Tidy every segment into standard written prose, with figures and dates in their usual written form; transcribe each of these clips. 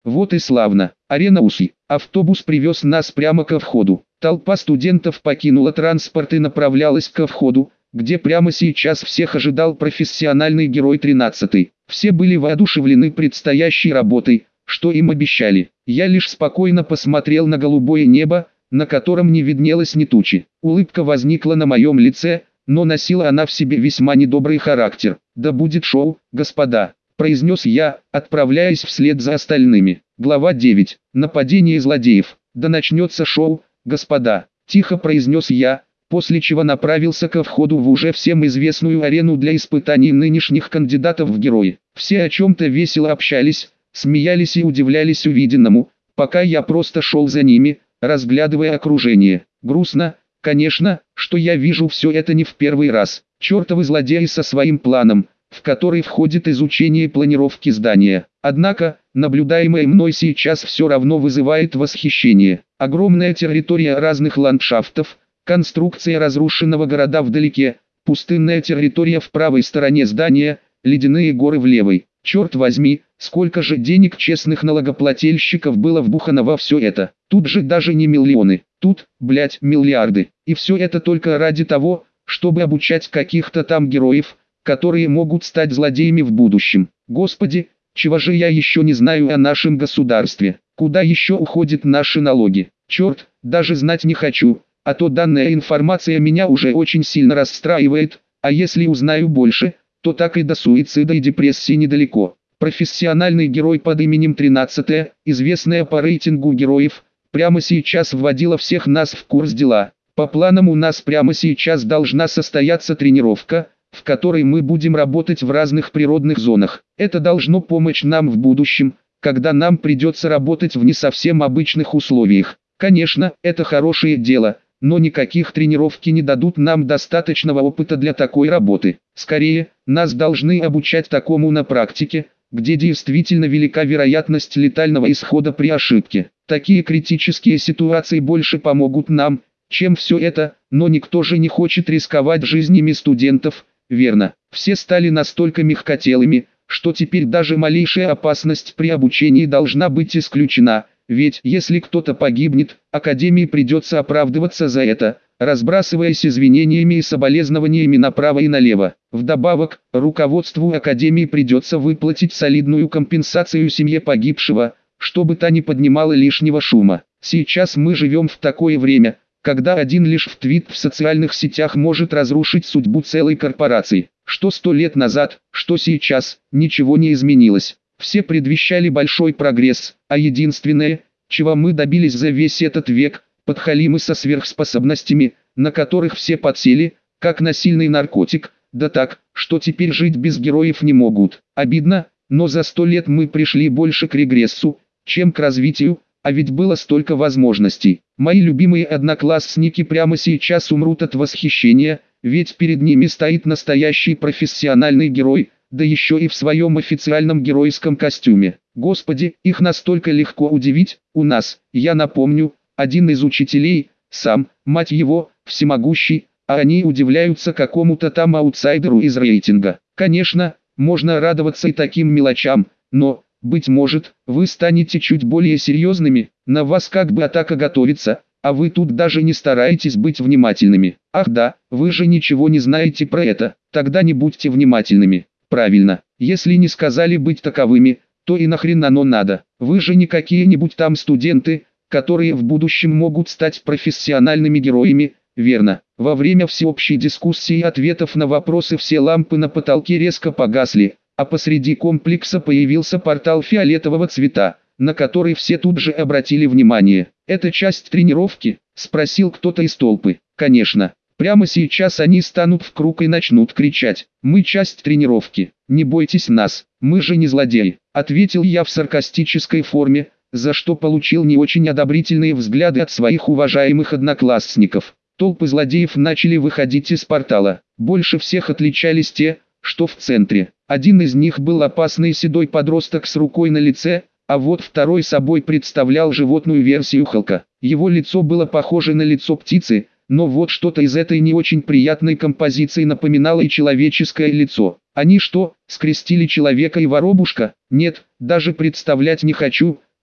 Вот и славно. Арена УСИ. Автобус привез нас прямо ко входу. Толпа студентов покинула транспорт и направлялась ко входу, где прямо сейчас всех ожидал профессиональный герой 13-й. Все были воодушевлены предстоящей работой, что им обещали. Я лишь спокойно посмотрел на голубое небо, на котором не виднелось ни тучи. Улыбка возникла на моем лице, но носила она в себе весьма недобрый характер. «Да будет шоу, господа», – произнес я, отправляясь вслед за остальными. Глава 9. Нападение злодеев. «Да начнется шоу, господа», – тихо произнес я, после чего направился ко входу в уже всем известную арену для испытаний нынешних кандидатов в герои. Все о чем-то весело общались, смеялись и удивлялись увиденному, пока я просто шел за ними, разглядывая окружение. Грустно, конечно, что я вижу все это не в первый раз. Чертовы злодеи со своим планом, в который входит изучение планировки здания. Однако, наблюдаемое мной сейчас все равно вызывает восхищение. Огромная территория разных ландшафтов, конструкция разрушенного города вдалеке, пустынная территория в правой стороне здания, ледяные горы в левой. Черт возьми, сколько же денег честных налогоплательщиков было вбухано во все это. Тут же даже не миллионы, тут, блять, миллиарды. И все это только ради того, чтобы обучать каких-то там героев, которые могут стать злодеями в будущем. Господи, чего же я еще не знаю о нашем государстве? Куда еще уходят наши налоги? Черт, даже знать не хочу, а то данная информация меня уже очень сильно расстраивает, а если узнаю больше, то так и до суицида и депрессии недалеко. Профессиональный герой под именем 13, известная по рейтингу героев, прямо сейчас вводила всех нас в курс дела. По планам у нас прямо сейчас должна состояться тренировка, в которой мы будем работать в разных природных зонах. Это должно помочь нам в будущем, когда нам придется работать в не совсем обычных условиях. Конечно, это хорошее дело, но никаких тренировки не дадут нам достаточного опыта для такой работы. Скорее, нас должны обучать такому на практике, где действительно велика вероятность летального исхода при ошибке. Такие критические ситуации больше помогут нам, чем все это, но никто же не хочет рисковать жизнями студентов, верно? Все стали настолько мягкотелыми, что теперь даже малейшая опасность при обучении должна быть исключена. Ведь если кто-то погибнет, Академии придется оправдываться за это, разбрасываясь извинениями и соболезнованиями направо и налево. Вдобавок, руководству Академии придется выплатить солидную компенсацию семье погибшего, чтобы та не поднимала лишнего шума. Сейчас мы живем в такое время, когда один лишь твит в социальных сетях может разрушить судьбу целой корпорации. Что 100 лет назад, что сейчас, ничего не изменилось. Все предвещали большой прогресс, а единственное, чего мы добились за весь этот век, подхалимы со сверхспособностями, на которых все подсели, как на сильный наркотик, да так, что теперь жить без героев не могут. Обидно, но за 100 лет мы пришли больше к регрессу, чем к развитию, а ведь было столько возможностей. Мои любимые одноклассники прямо сейчас умрут от восхищения, ведь перед ними стоит настоящий профессиональный герой, да еще и в своем официальном геройском костюме. Господи, их настолько легко удивить. У нас, я напомню, один из учителей, сам, мать его, всемогущий, а они удивляются какому-то там аутсайдеру из рейтинга. Конечно, можно радоваться и таким мелочам, но, быть может, вы станете чуть более серьезными, на вас как бы атака готовится, а вы тут даже не стараетесь быть внимательными. Ах да, вы же ничего не знаете про это, тогда не будьте внимательными. Правильно, если не сказали быть таковыми, то и нахрен оно надо. Вы же не какие-нибудь там студенты, которые в будущем могут стать профессиональными героями, верно? Во время всеобщей дискуссии и ответов на вопросы все лампы на потолке резко погасли, а посреди комплекса появился портал фиолетового цвета, на который все тут же обратили внимание. «Это часть тренировки?» – спросил кто-то из толпы. «Конечно. Прямо сейчас они станут в круг и начнут кричать: «Мы часть тренировки, не бойтесь нас, мы же не злодеи», — ответил я в саркастической форме, за что получил не очень одобрительные взгляды от своих уважаемых одноклассников. Толпы злодеев начали выходить из портала. Больше всех отличались те, что в центре. Один из них был опасный седой подросток с рукой на лице, а вот второй собой представлял животную версию Халка. Его лицо было похоже на лицо птицы, но вот что-то из этой не очень приятной композиции напоминало и человеческое лицо. Они что, скрестили человека и воробушка? Нет, даже представлять не хочу,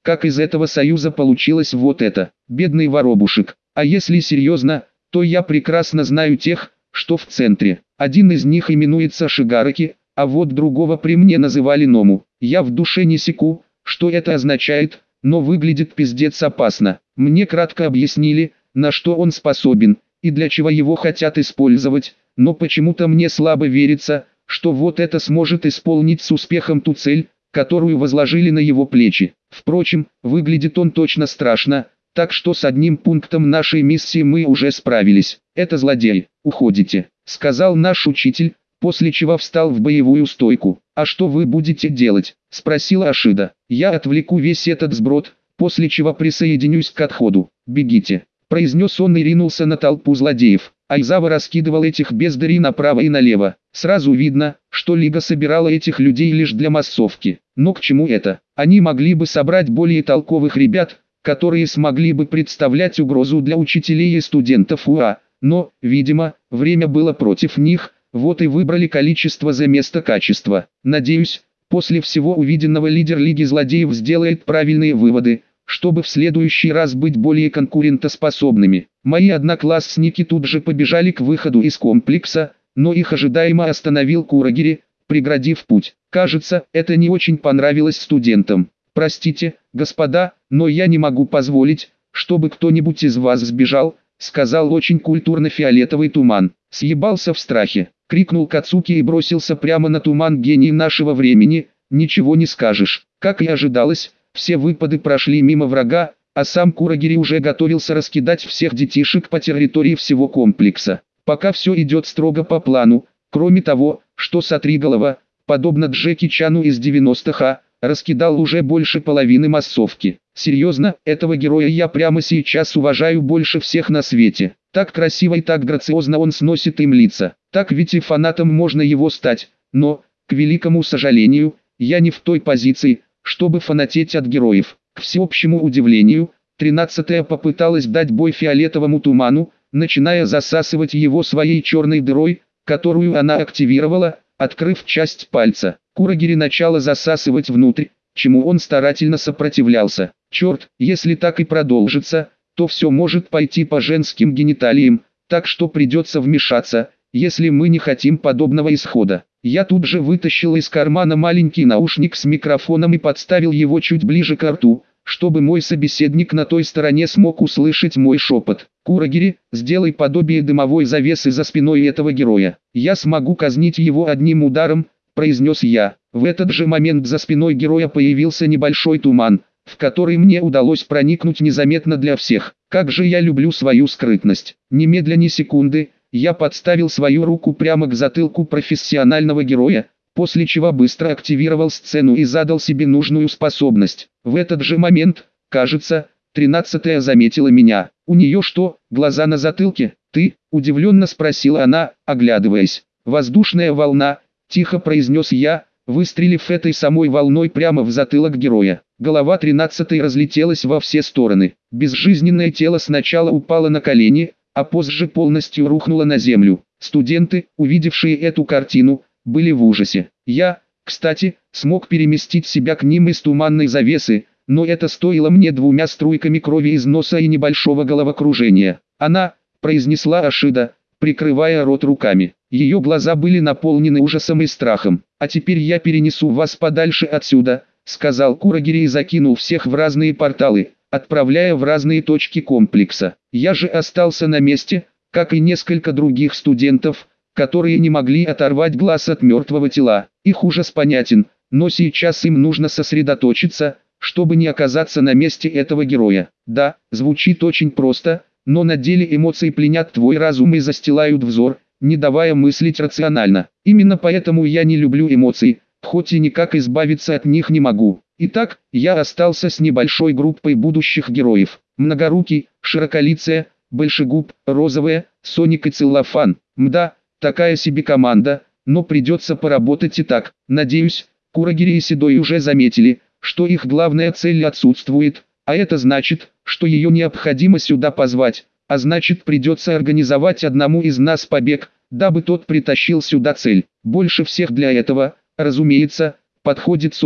как из этого союза получилось вот это. Бедный воробушек. А если серьезно, то я прекрасно знаю тех, что в центре. Один из них именуется Шигараки, а вот другого при мне называли Ному. Я в душе не секу, что это означает, но выглядит пиздец опасно. Мне кратко объяснили, на что он способен, и для чего его хотят использовать, но почему-то мне слабо верится, что вот это сможет исполнить с успехом ту цель, которую возложили на его плечи. Впрочем, выглядит он точно страшно, так что с одним пунктом нашей миссии мы уже справились. Это злодей. Уходите, сказал наш учитель, после чего встал в боевую стойку. «А что вы будете делать?» – спросила Ашида. «Я отвлеку весь этот сброд, после чего присоединюсь к отходу. Бегите», – произнес он и ринулся на толпу злодеев. Айзава раскидывал этих бездарей направо и налево. Сразу видно, что Лига собирала этих людей лишь для массовки. Но к чему это? Они могли бы собрать более толковых ребят, которые смогли бы представлять угрозу для учителей и студентов УА. Но, видимо, время было против них, вот и выбрали количество за место качества. Надеюсь, после всего увиденного лидер Лиги Злодеев сделает правильные выводы, чтобы в следующий раз быть более конкурентоспособными. Мои одноклассники тут же побежали к выходу из комплекса, но их ожидаемо остановил Курагири, преградив путь. Кажется, это не очень понравилось студентам. «Простите, господа, но я не могу позволить, чтобы кто-нибудь из вас сбежал», сказал очень культурно фиолетовый туман. «Съебался в страхе», крикнул Кацуки и бросился прямо на туман, гений нашего времени, ничего не скажешь. Как и ожидалось, все выпады прошли мимо врага, а сам Курагири уже готовился раскидать всех детишек по территории всего комплекса. Пока все идет строго по плану, кроме того, что Сатриголова, подобно Джеки Чану из 90-х, раскидал уже больше половины массовки. Серьезно, этого героя я прямо сейчас уважаю больше всех на свете. Так красиво и так грациозно он сносит им лица. Так ведь и фанатом можно его стать, но, к великому сожалению, я не в той позиции, чтобы фанатеть от героев. К всеобщему удивлению, 13-я попыталась дать бой фиолетовому туману, начиная засасывать его своей черной дырой, которую она активировала, открыв часть пальца. Курагири начала засасывать внутрь, чему он старательно сопротивлялся. Черт, если так и продолжится, то все может пойти по женским гениталиям, так что придется вмешаться, если мы не хотим подобного исхода. Я тут же вытащил из кармана маленький наушник с микрофоном и подставил его чуть ближе к рту, чтобы мой собеседник на той стороне смог услышать мой шепот. «Курагири, сделай подобие дымовой завесы за спиной этого героя. Я смогу казнить его одним ударом», произнес я. В этот же момент за спиной героя появился небольшой туман, в который мне удалось проникнуть незаметно для всех. Как же я люблю свою скрытность. Немедля ни секунды, я подставил свою руку прямо к затылку профессионального героя, после чего быстро активировал сцену и задал себе нужную способность. В этот же момент, кажется, 13-я заметила меня. «У нее что, глаза на затылке? Ты?» – удивленно спросила она, оглядываясь. «Воздушная волна», – тихо произнес я, выстрелив этой самой волной прямо в затылок героя. Голова 13-й разлетелась во все стороны. Безжизненное тело сначала упало на колени, а позже полностью рухнуло на землю. Студенты, увидевшие эту картину, были в ужасе. Я, кстати, смог переместить себя к ним из туманной завесы, но это стоило мне 2 струйками крови из носа и небольшого головокружения. «Она», – произнесла Ашида, прикрывая рот руками. Ее глаза были наполнены ужасом и страхом. «А теперь я перенесу вас подальше отсюда», – сказал Курагири и закинул всех в разные порталы, отправляя в разные точки комплекса. Я же остался на месте, как и несколько других студентов, которые не могли оторвать глаз от мертвого тела. Их ужас понятен, но сейчас им нужно сосредоточиться, чтобы не оказаться на месте этого героя. Да, звучит очень просто, но на деле эмоции пленят твой разум и застилают взор, не давая мыслить рационально. Именно поэтому я не люблю эмоции, хоть и никак избавиться от них не могу. Итак, я остался с небольшой группой будущих героев. Многорукий, Широколицая, Большегуб, Розовая, Соник и Целлофан. Мда, такая себе команда, но придется поработать и так. Надеюсь, Курагири и Седой уже заметили, что их главная цель отсутствует, а это значит, что ее необходимо сюда позвать, а значит придется организовать одному из нас побег, дабы тот притащил сюда цель. Больше всех для этого, разумеется, подходит Соник,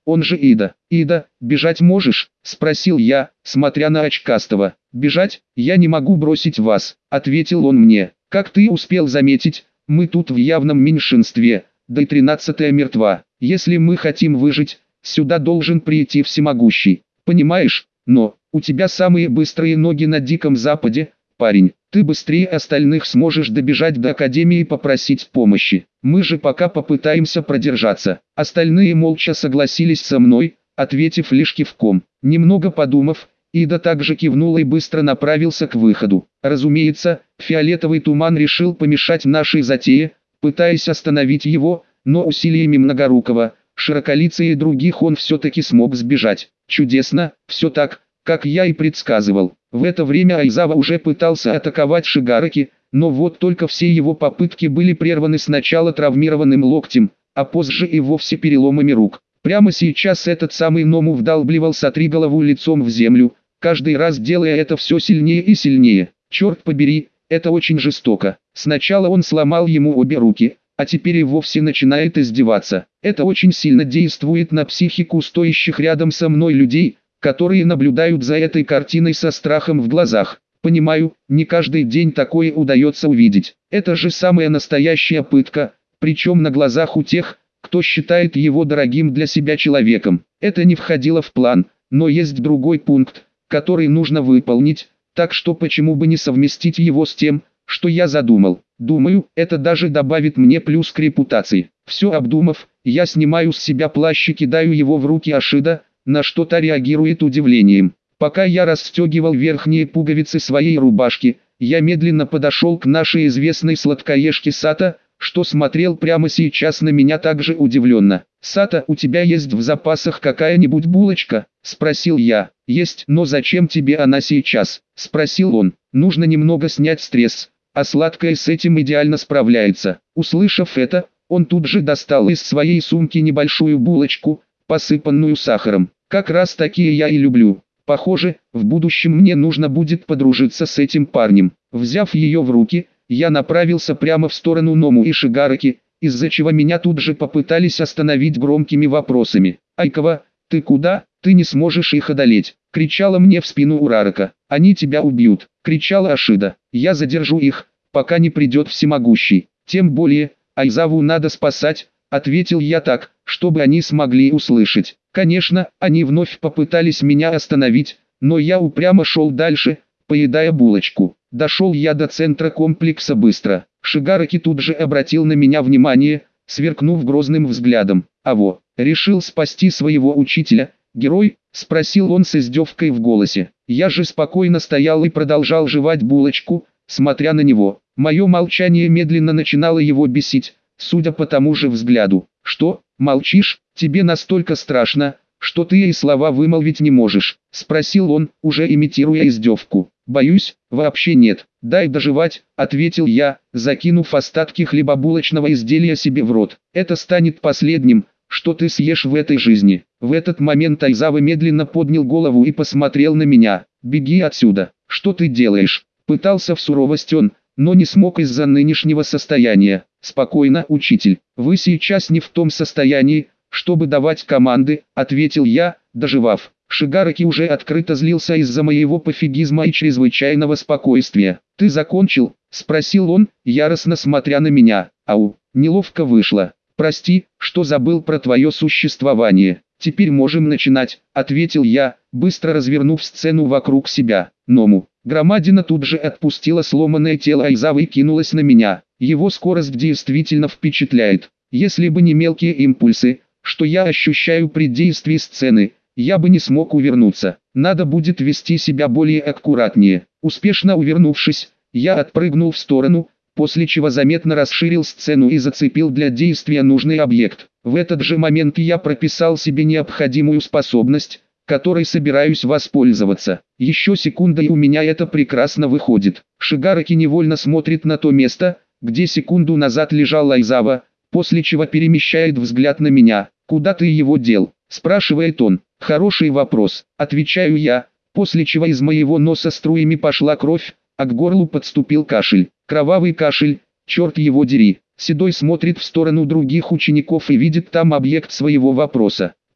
он же Ида. Ида, бежать можешь? Спросил я, смотря на очкастого. Бежать? Я не могу бросить вас, ответил он мне. Как ты успел заметить, мы тут в явном меньшинстве, да и 13-я мертва. Если мы хотим выжить, сюда должен прийти всемогущий. Понимаешь? Но, у тебя самые быстрые ноги на Диком Западе, парень. Ты быстрее остальных сможешь добежать до Академии и попросить помощи. Мы же пока попытаемся продержаться. Остальные молча согласились со мной, ответив лишь кивком. Немного подумав, Ида также кивнула и быстро направился к выходу. Разумеется, фиолетовый туман решил помешать нашей затее, пытаясь остановить его, но усилиями Многорукого, Широколицая и других он все-таки смог сбежать. Чудесно, все так, как я и предсказывал. В это время Айзава уже пытался атаковать Шигараки, но вот только все его попытки были прерваны сначала травмированным локтем, а позже и вовсе переломами рук. Прямо сейчас этот самый Ному вдалбливал Сатриголову лицом в землю, каждый раз делая это все сильнее и сильнее. Черт побери, это очень жестоко. Сначала он сломал ему обе руки, а теперь и вовсе начинает издеваться. Это очень сильно действует на психику стоящих рядом со мной людей, которые наблюдают за этой картиной со страхом в глазах. Понимаю, не каждый день такое удается увидеть. Это же самая настоящая пытка, причем на глазах у тех, кто считает его дорогим для себя человеком. Это не входило в план, но есть другой пункт, который нужно выполнить, так что почему бы не совместить его с тем, что я задумал. Думаю, это даже добавит мне плюс к репутации. Все обдумав, я снимаю с себя плащ и кидаю его в руки Ашида, на что та реагирует удивлением. Пока я расстегивал верхние пуговицы своей рубашки, я медленно подошел к нашей известной сладкоежке Сато, что смотрел прямо сейчас на меня также удивленно. «Сато, у тебя есть в запасах какая-нибудь булочка?» – спросил я. «Есть, но зачем тебе она сейчас?» – спросил он. «Нужно немного снять стресс, а сладкое с этим идеально справляется». Услышав это, он тут же достал из своей сумки небольшую булочку, посыпанную сахаром. Как раз такие я и люблю. Похоже, в будущем мне нужно будет подружиться с этим парнем. Взяв ее в руки, я направился прямо в сторону Ному и Шигараки, из-за чего меня тут же попытались остановить громкими вопросами. «Айкава, ты куда? Ты не сможешь их одолеть!» — кричала мне в спину Урарака. «Они тебя убьют!» — кричала Ашида. «Я задержу их, пока не придет всемогущий. Тем более, Айзаву надо спасать», — ответил я так, чтобы они смогли услышать. Конечно, они вновь попытались меня остановить, но я упрямо шел дальше, поедая булочку. Дошел я до центра комплекса быстро. Шигараки тут же обратил на меня внимание, сверкнув грозным взглядом. «Аво, решил спасти своего учителя, герой?» – спросил он с издевкой в голосе. Я же спокойно стоял и продолжал жевать булочку, смотря на него. Мое молчание медленно начинало его бесить, судя по тому же взгляду. «Что, молчишь? Тебе настолько страшно, что ты и слова вымолвить не можешь?» – спросил он, уже имитируя издевку. «Боюсь, вообще нет. Дай дожевать», – ответил я, закинув остатки хлебобулочного изделия себе в рот. «Это станет последним, что ты съешь в этой жизни». В этот момент Айзава медленно поднял голову и посмотрел на меня. «Беги отсюда. Что ты делаешь?» Пытался в суровость он, но не смог из-за нынешнего состояния. «Спокойно, учитель. Вы сейчас не в том состоянии, чтобы давать команды», – ответил я, дожевав. Шигараки уже открыто злился из-за моего пофигизма и чрезвычайного спокойствия. «Ты закончил?» – спросил он, яростно смотря на меня. «Ау, неловко вышло. Прости, что забыл про твое существование. Теперь можем начинать», – ответил я, быстро развернув сцену вокруг себя. Ному. Громадина тут же отпустила сломанное тело Айзавы и кинулась на меня. Его скорость действительно впечатляет. Если бы не мелкие импульсы, что я ощущаю при действии сцены, я бы не смог увернуться. Надо будет вести себя более аккуратнее. Успешно увернувшись, я отпрыгнул в сторону, после чего заметно расширил сцену и зацепил для действия нужный объект. В этот же момент я прописал себе необходимую способность, которой собираюсь воспользоваться. Еще секунда и у меня это прекрасно выходит. Шигараки невольно смотрит на то место, где секунду назад лежал Айзава, после чего перемещает взгляд на меня. «Куда ты его дел?» – спрашивает он. «Хороший вопрос», – отвечаю я, после чего из моего носа струями пошла кровь, а к горлу подступил кашель. Кровавый кашель, черт его дери. Седой смотрит в сторону других учеников и видит там объект своего вопроса.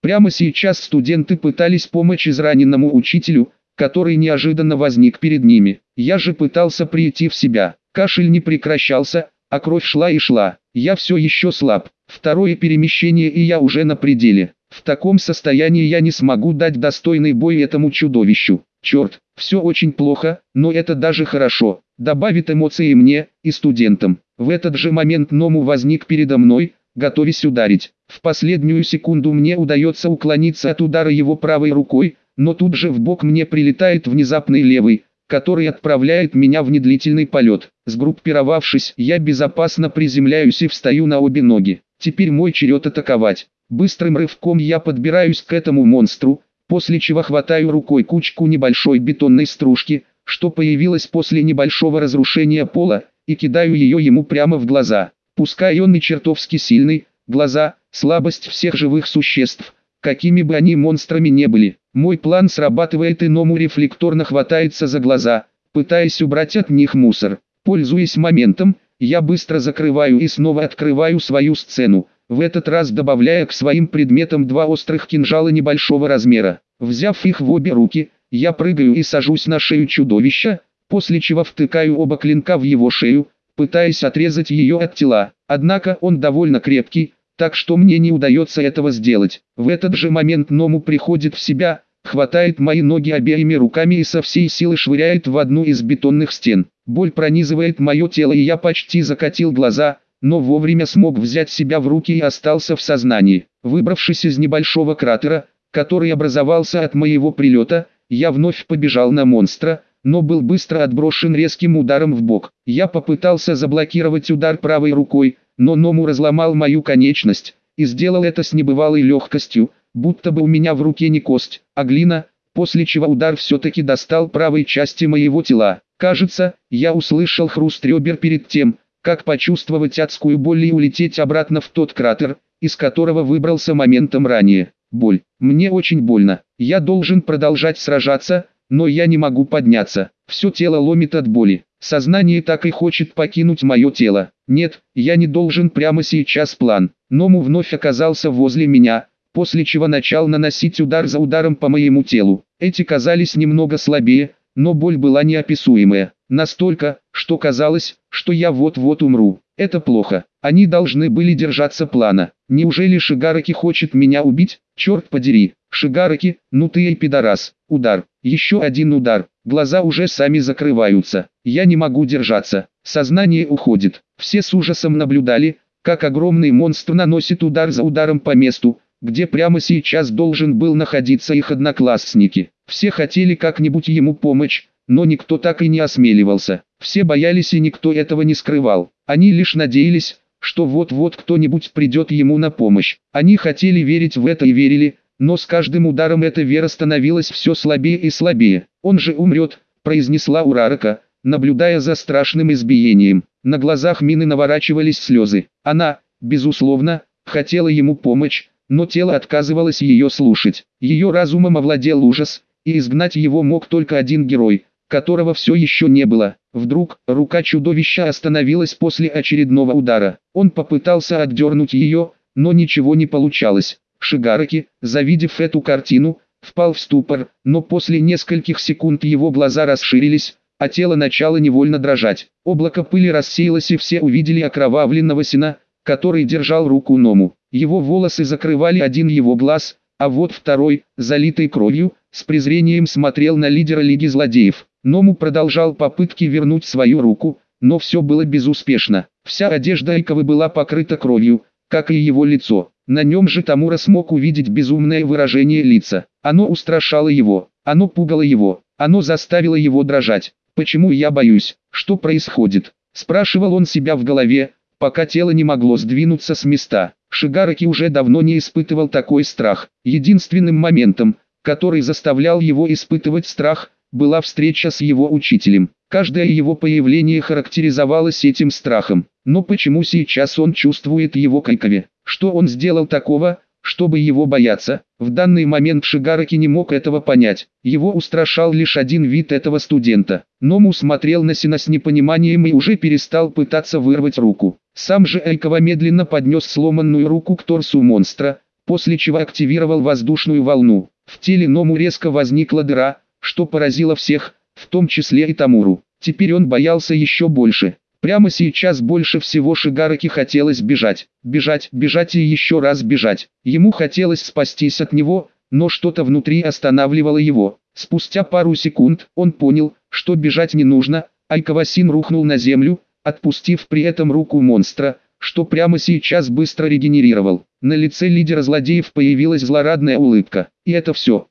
Прямо сейчас студенты пытались помочь израненному учителю, который неожиданно возник перед ними. Я же пытался прийти в себя. Кашель не прекращался, а кровь шла и шла. Я все еще слаб. Второе перемещение и я уже на пределе. В таком состоянии я не смогу дать достойный бой этому чудовищу. Черт, все очень плохо, но это даже хорошо. Добавит эмоции мне и студентам. В этот же момент Ному возник передо мной, готовясь ударить. В последнюю секунду мне удается уклониться от удара его правой рукой, но тут же в бок мне прилетает внезапный левый, который отправляет меня в недлительный полет. Сгруппировавшись, я безопасно приземляюсь и встаю на обе ноги. Теперь мой черед атаковать. Быстрым рывком я подбираюсь к этому монстру, после чего хватаю рукой кучку небольшой бетонной стружки, что появилась после небольшого разрушения пола, и кидаю ее ему прямо в глаза. Пускай он и чертовски сильный, глаза – слабость всех живых существ, какими бы они монстрами не были. Мой план срабатывает, и Ному рефлекторно хватается за глаза, пытаясь убрать от них мусор. Пользуясь моментом, я быстро закрываю и снова открываю свою сцену, в этот раз добавляя к своим предметам два острых кинжала небольшого размера. Взяв их в обе руки, я прыгаю и сажусь на шею чудовища, после чего втыкаю оба клинка в его шею, пытаясь отрезать ее от тела. Однако он довольно крепкий, так что мне не удается этого сделать. В этот же момент Ному приходит в себя, хватает мои ноги обеими руками и со всей силы швыряет в одну из бетонных стен. Боль пронизывает мое тело, и я почти закатил глаза, но вовремя смог взять себя в руки и остался в сознании. Выбравшись из небольшого кратера, который образовался от моего прилета, я вновь побежал на монстра, но был быстро отброшен резким ударом в бок. Я попытался заблокировать удар правой рукой, но Ному разломал мою конечность, и сделал это с небывалой легкостью, будто бы у меня в руке не кость, а глина, после чего удар все-таки достал правой части моего тела. Кажется, я услышал хруст ребер перед тем, как почувствовать адскую боль и улететь обратно в тот кратер, из которого выбрался моментом ранее. Боль. Мне очень больно. Я должен продолжать сражаться, но я не могу подняться. Все тело ломит от боли. Сознание так и хочет покинуть мое тело. Нет, я не должен прямо сейчас. План. Ному вновь оказался возле меня, после чего начал наносить удар за ударом по моему телу. Эти казались немного слабее, но боль была неописуемая. Настолько, что казалось, что я вот-вот умру. Это плохо. Они должны были держаться плана. Неужели Шигараки хочет меня убить? Черт подери. Шигараки, ну ты и пидорас. Удар. Еще один удар. Глаза уже сами закрываются. Я не могу держаться. Сознание уходит. Все с ужасом наблюдали, как огромный монстр наносит удар за ударом по месту, где прямо сейчас должен был находиться их одноклассники. Все хотели как-нибудь ему помочь, но никто так и не осмеливался. Все боялись, и никто этого не скрывал. Они лишь надеялись, что вот-вот кто-нибудь придет ему на помощь. Они хотели верить в это и верили, но с каждым ударом эта вера становилась все слабее и слабее. «Он же умрет», – произнесла Урарака, наблюдая за страшным избиением. На глазах Мины наворачивались слезы. Она, безусловно, хотела ему помочь, но тело отказывалось ее слушать. Ее разумом овладел ужас, и изгнать его мог только один герой, которого все еще не было. Вдруг, рука чудовища остановилась после очередного удара. Он попытался отдернуть ее, но ничего не получалось. Шигараки, завидев эту картину, впал в ступор, но после нескольких секунд его глаза расширились, а тело начало невольно дрожать. Облако пыли рассеялось, и все увидели окровавленного сына, который держал руку Ному. Его волосы закрывали один его глаз, а вот второй, залитый кровью, с презрением смотрел на лидера Лиги Злодеев. Ному продолжал попытки вернуть свою руку, но все было безуспешно. Вся одежда Айковы была покрыта кровью, как и его лицо. На нем же Тамура смог увидеть безумное выражение лица. Оно устрашало его, оно пугало его, оно заставило его дрожать. «Почему я боюсь? Что происходит?» – спрашивал он себя в голове, пока тело не могло сдвинуться с места. Шигараки уже давно не испытывал такой страх. Единственным моментом, который заставлял его испытывать страх, была встреча с его учителем. Каждое его появление характеризовалось этим страхом. Но почему сейчас он чувствует его к Айкове? Что он сделал такого, чтобы его бояться? В данный момент Шигараки не мог этого понять. Его устрашал лишь один вид этого студента. Ному смотрел на сына с непониманием и уже перестал пытаться вырвать руку. Сам же Айкова медленно поднес сломанную руку к торсу монстра, после чего активировал воздушную волну. В теле Ному резко возникла дыра, что поразило всех, в том числе и Тамуру. Теперь он боялся еще больше. Прямо сейчас больше всего Шигараки хотелось бежать. Бежать, бежать и еще раз бежать. Ему хотелось спастись от него, но что-то внутри останавливало его. Спустя пару секунд он понял, что бежать не нужно, а Кавасин рухнул на землю, отпустив при этом руку монстра, что прямо сейчас быстро регенерировал. На лице лидера злодеев появилась злорадная улыбка. И это все,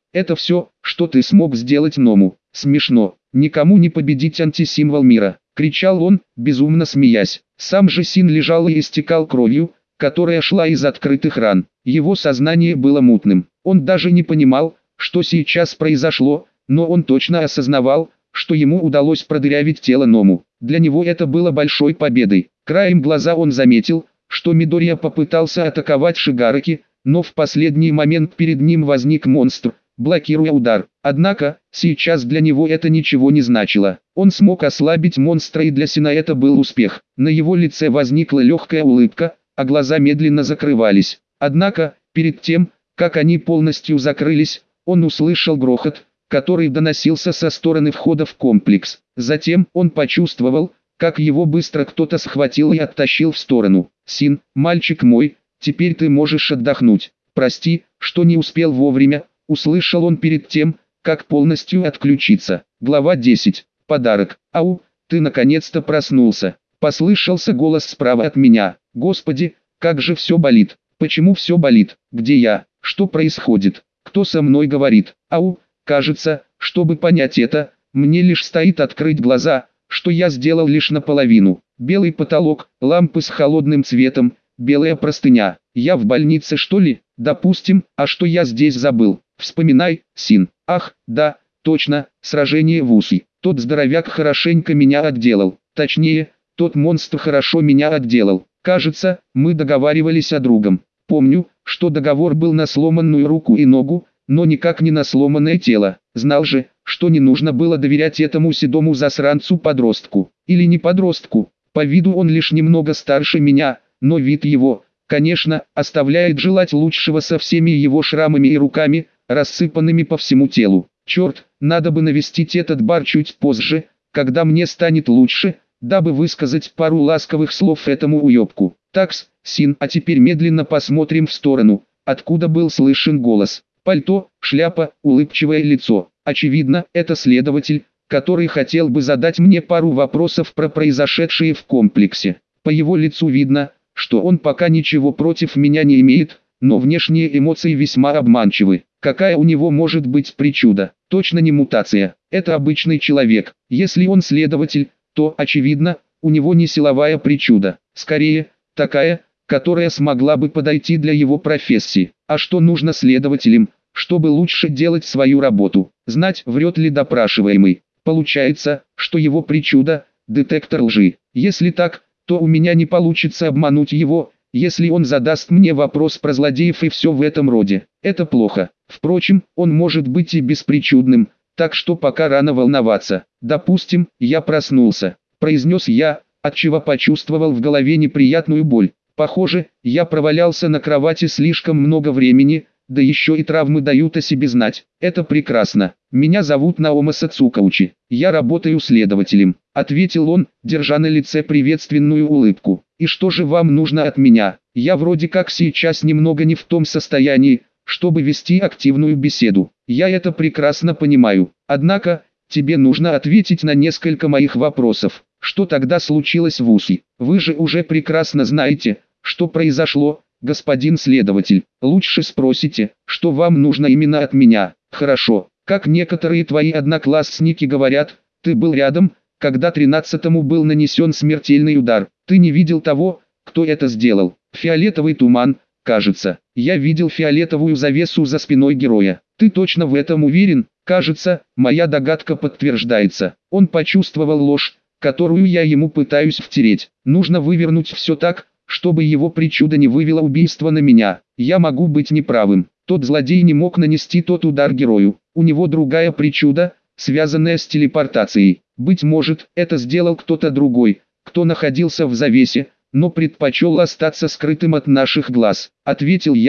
что ты смог сделать, Ному. Смешно, никому не победить антисимвол мира, кричал он, безумно смеясь. Сам же Син лежал и истекал кровью, которая шла из открытых ран. Его сознание было мутным. Он даже не понимал, что сейчас произошло, но он точно осознавал, что ему удалось продырявить тело Ному. Для него это было большой победой. Краем глаза он заметил, что Мидория попытался атаковать Шигараки, но в последний момент перед ним возник монстр, блокируя удар. Однако, сейчас для него это ничего не значило. Он смог ослабить монстра, и для Сина это был успех. На его лице возникла легкая улыбка, а глаза медленно закрывались. Однако, перед тем, как они полностью закрылись, он услышал грохот, который доносился со стороны входа в комплекс. Затем он почувствовал, как его быстро кто-то схватил и оттащил в сторону. «Син, мальчик мой, теперь ты можешь отдохнуть. Прости, что не успел вовремя», услышал он перед тем, как полностью отключиться. Глава 10. Подарок. «Ау, ты наконец-то проснулся», послышался голос справа от меня. «Господи, как же все болит. Почему все болит? Где я? Что происходит? Кто со мной говорит? Ау». Кажется, чтобы понять это, мне лишь стоит открыть глаза, что я сделал лишь наполовину. Белый потолок, лампы с холодным цветом, белая простыня. Я в больнице, что ли? Допустим, а что я здесь забыл? Вспоминай, Син. Ах, да, точно, сражение в Уси. Тот здоровяк хорошенько меня отделал. Точнее, тот монстр хорошо меня отделал. Кажется, мы договаривались о другом. Помню, что договор был на сломанную руку и ногу, но никак не на сломанное тело. Знал же, что не нужно было доверять этому седому засранцу-подростку. Или не подростку. По виду он лишь немного старше меня, но вид его, конечно, оставляет желать лучшего со всеми его шрамами и руками, рассыпанными по всему телу. Черт, надо бы навестить этот бар чуть позже, когда мне станет лучше, дабы высказать пару ласковых слов этому уебку. Такс, Син, а теперь медленно посмотрим в сторону, откуда был слышен голос. Пальто, шляпа, улыбчивое лицо. Очевидно, это следователь, который хотел бы задать мне пару вопросов про произошедшее в комплексе. По его лицу видно, что он пока ничего против меня не имеет, но внешние эмоции весьма обманчивы. Какая у него может быть причуда? Точно не мутация. Это обычный человек. Если он следователь, то, очевидно, у него не силовая причуда. Скорее, такая, которая смогла бы подойти для его профессии. А что нужно следователям, чтобы лучше делать свою работу? Знать, врет ли допрашиваемый. Получается, что его причуда – детектор лжи. Если так, то у меня не получится обмануть его, если он задаст мне вопрос про злодеев и все в этом роде. Это плохо. Впрочем, он может быть и беспричудным, так что пока рано волноваться. Допустим, я проснулся, произнес я, отчего почувствовал в голове неприятную боль. Похоже, я провалялся на кровати слишком много времени, да еще и травмы дают о себе знать. Это прекрасно. Меня зовут Наома Сацукаучи. Я работаю следователем, ответил он, держа на лице приветственную улыбку. И что же вам нужно от меня? Я вроде как сейчас немного не в том состоянии, чтобы вести активную беседу. Я это прекрасно понимаю. Однако, тебе нужно ответить на несколько моих вопросов. Что тогда случилось в Уси? Вы же уже прекрасно знаете, что произошло, господин следователь. Лучше спросите, что вам нужно именно от меня. Хорошо, как некоторые твои одноклассники говорят, ты был рядом, когда 13-му был нанесен смертельный удар. Ты не видел того, кто это сделал. Фиолетовый туман, кажется. Я видел фиолетовую завесу за спиной героя. Ты точно в этом уверен? Кажется, моя догадка подтверждается. Он почувствовал ложь, которую я ему пытаюсь втереть. Нужно вывернуть все так, чтобы его причуда не вывела убийство на меня. Я могу быть неправым. Тот злодей не мог нанести тот удар герою. У него другая причуда, связанная с телепортацией. Быть может, это сделал кто-то другой, кто находился в завесе, но предпочел остаться скрытым от наших глаз. Ответил я,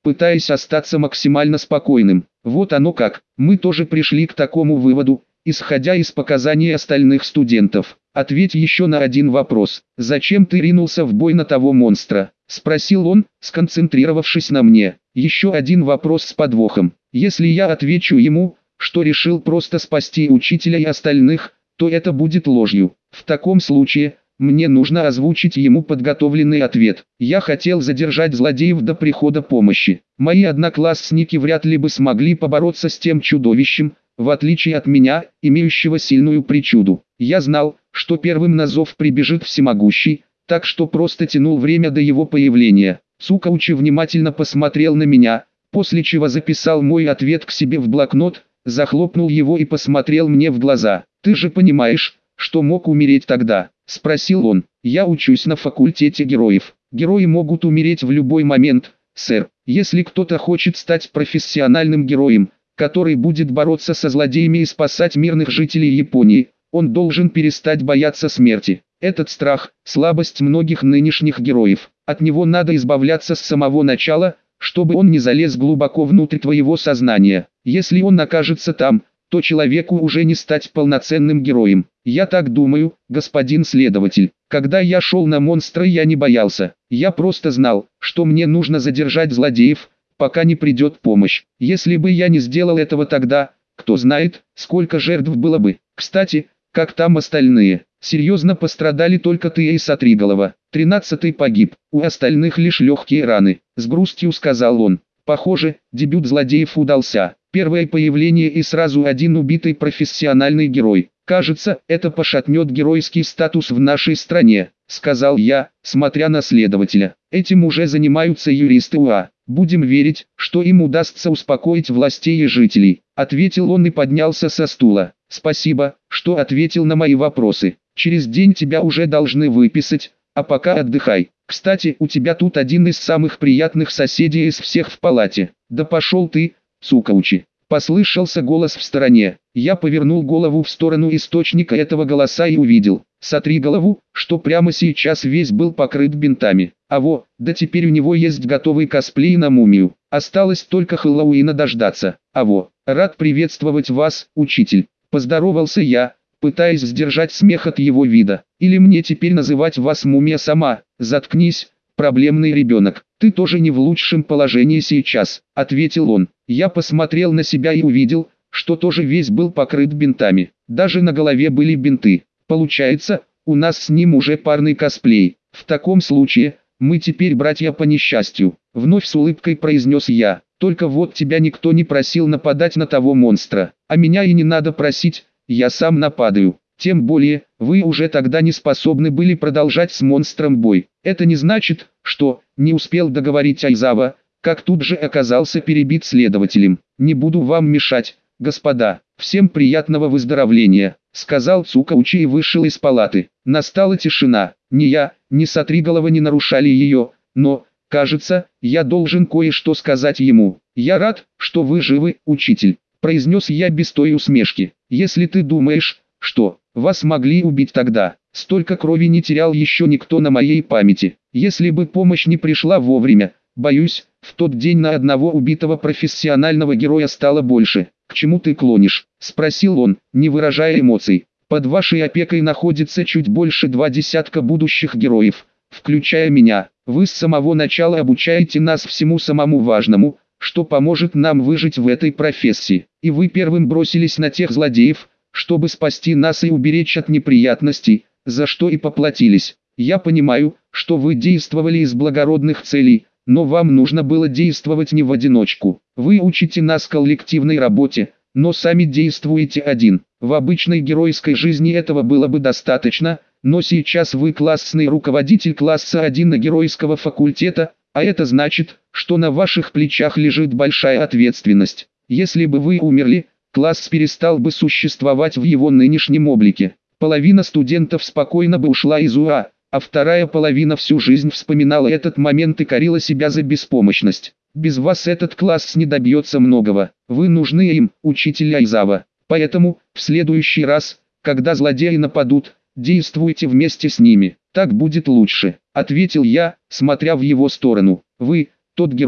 пытаясь остаться максимально спокойным. Вот оно как, мы тоже пришли к такому выводу, исходя из показаний остальных студентов. Ответь еще на один вопрос. Зачем ты ринулся в бой на того монстра? Спросил он, сконцентрировавшись на мне. Еще один вопрос с подвохом. Если я отвечу ему, что решил просто спасти учителя и остальных, то это будет ложью. В таком случае, мне нужно озвучить ему подготовленный ответ. Я хотел задержать злодеев до прихода помощи. Мои одноклассники вряд ли бы смогли побороться с тем чудовищем, в отличие от меня, имеющего сильную причуду. Я знал, что первым на зов прибежит всемогущий, так что просто тянул время до его появления. Цукаучи внимательно посмотрел на меня, после чего записал мой ответ к себе в блокнот, захлопнул его и посмотрел мне в глаза. «Ты же понимаешь, что мог умереть тогда?» – спросил он. «Я учусь на факультете героев. Герои могут умереть в любой момент, сэр. Если кто-то хочет стать профессиональным героем, который будет бороться со злодеями и спасать мирных жителей Японии, он должен перестать бояться смерти. Этот страх – слабость многих нынешних героев. От него надо избавляться с самого начала, чтобы он не залез глубоко внутрь твоего сознания. Если он окажется там, то человеку уже не стать полноценным героем. Я так думаю, господин следователь. Когда я шел на монстра, я не боялся. Я просто знал, что мне нужно задержать злодеев, пока не придет помощь. Если бы я не сделал этого тогда, кто знает, сколько жертв было бы. Кстати, как там остальные? Серьезно пострадали только ты и Сатриголова. 13-й погиб, у остальных лишь легкие раны. С грустью сказал он. Похоже, дебют злодеев удался. Первое появление и сразу один убитый профессиональный герой. Кажется, это пошатнет геройский статус в нашей стране, сказал я, смотря на следователя. Этим уже занимаются юристы УА. Будем верить, что им удастся успокоить властей и жителей, ответил он и поднялся со стула. Спасибо, что ответил на мои вопросы. Через день тебя уже должны выписать, а пока отдыхай. Кстати, у тебя тут один из самых приятных соседей из всех в палате. Да пошел ты, Цукаучи. Послышался голос в стороне. Я повернул голову в сторону источника этого голоса и увидел Сатриголову, что прямо сейчас весь был покрыт бинтами. Да теперь у него есть готовый косплей на мумию. Осталось только Хэллоуина дождаться. Рад приветствовать вас, учитель. Поздоровался я, пытаясь сдержать смех от его вида. Или мне теперь называть вас мумия сама? Заткнись, проблемный ребенок. Ты тоже не в лучшем положении сейчас, ответил он. Я посмотрел на себя и увидел, что тоже весь был покрыт бинтами. Даже на голове были бинты. Получается, у нас с ним уже парный косплей. В таком случае, мы теперь братья по несчастью. Вновь с улыбкой произнес я. Только вот тебя никто не просил нападать на того монстра. А меня и не надо просить, я сам нападаю. Тем более, вы уже тогда не способны были продолжать с монстром бой. Это не значит, что не успел договорить Айзава, как тут же оказался перебит следователем. Не буду вам мешать, господа. Всем приятного выздоровления, сказал Цукаучи и вышел из палаты. Настала тишина. Ни я, ни Сатриголова не нарушали ее, но, кажется, я должен кое-что сказать ему. Я рад, что вы живы, учитель, произнес я без той усмешки. Если ты думаешь, что вас могли убить тогда, столько крови не терял еще никто на моей памяти. Если бы помощь не пришла вовремя, боюсь, в тот день на одного убитого профессионального героя стало больше. К чему ты клонишь? Спросил он, не выражая эмоций. Под вашей опекой находится чуть больше 20 будущих героев, включая меня. Вы с самого начала обучаете нас всему самому важному, что поможет нам выжить в этой профессии. И вы первым бросились на тех злодеев, чтобы спасти нас и уберечь от неприятностей, за что и поплатились. Я понимаю, что вы действовали из благородных целей, но вам нужно было действовать не в одиночку. Вы учите нас коллективной работе, но сами действуете один. В обычной геройской жизни этого было бы достаточно, но сейчас вы классный руководитель класса 1 на геройского факультета, а это значит, что на ваших плечах лежит большая ответственность. Если бы вы умерли, класс перестал бы существовать в его нынешнем облике. Половина студентов спокойно бы ушла из УА, а вторая половина всю жизнь вспоминала этот момент и корила себя за беспомощность. Без вас этот класс не добьется многого. Вы нужны им, учитель Айзава. Поэтому, в следующий раз, когда злодеи нападут, действуйте вместе с ними. Так будет лучше, ответил я, смотря в его сторону. Вы, тот герой,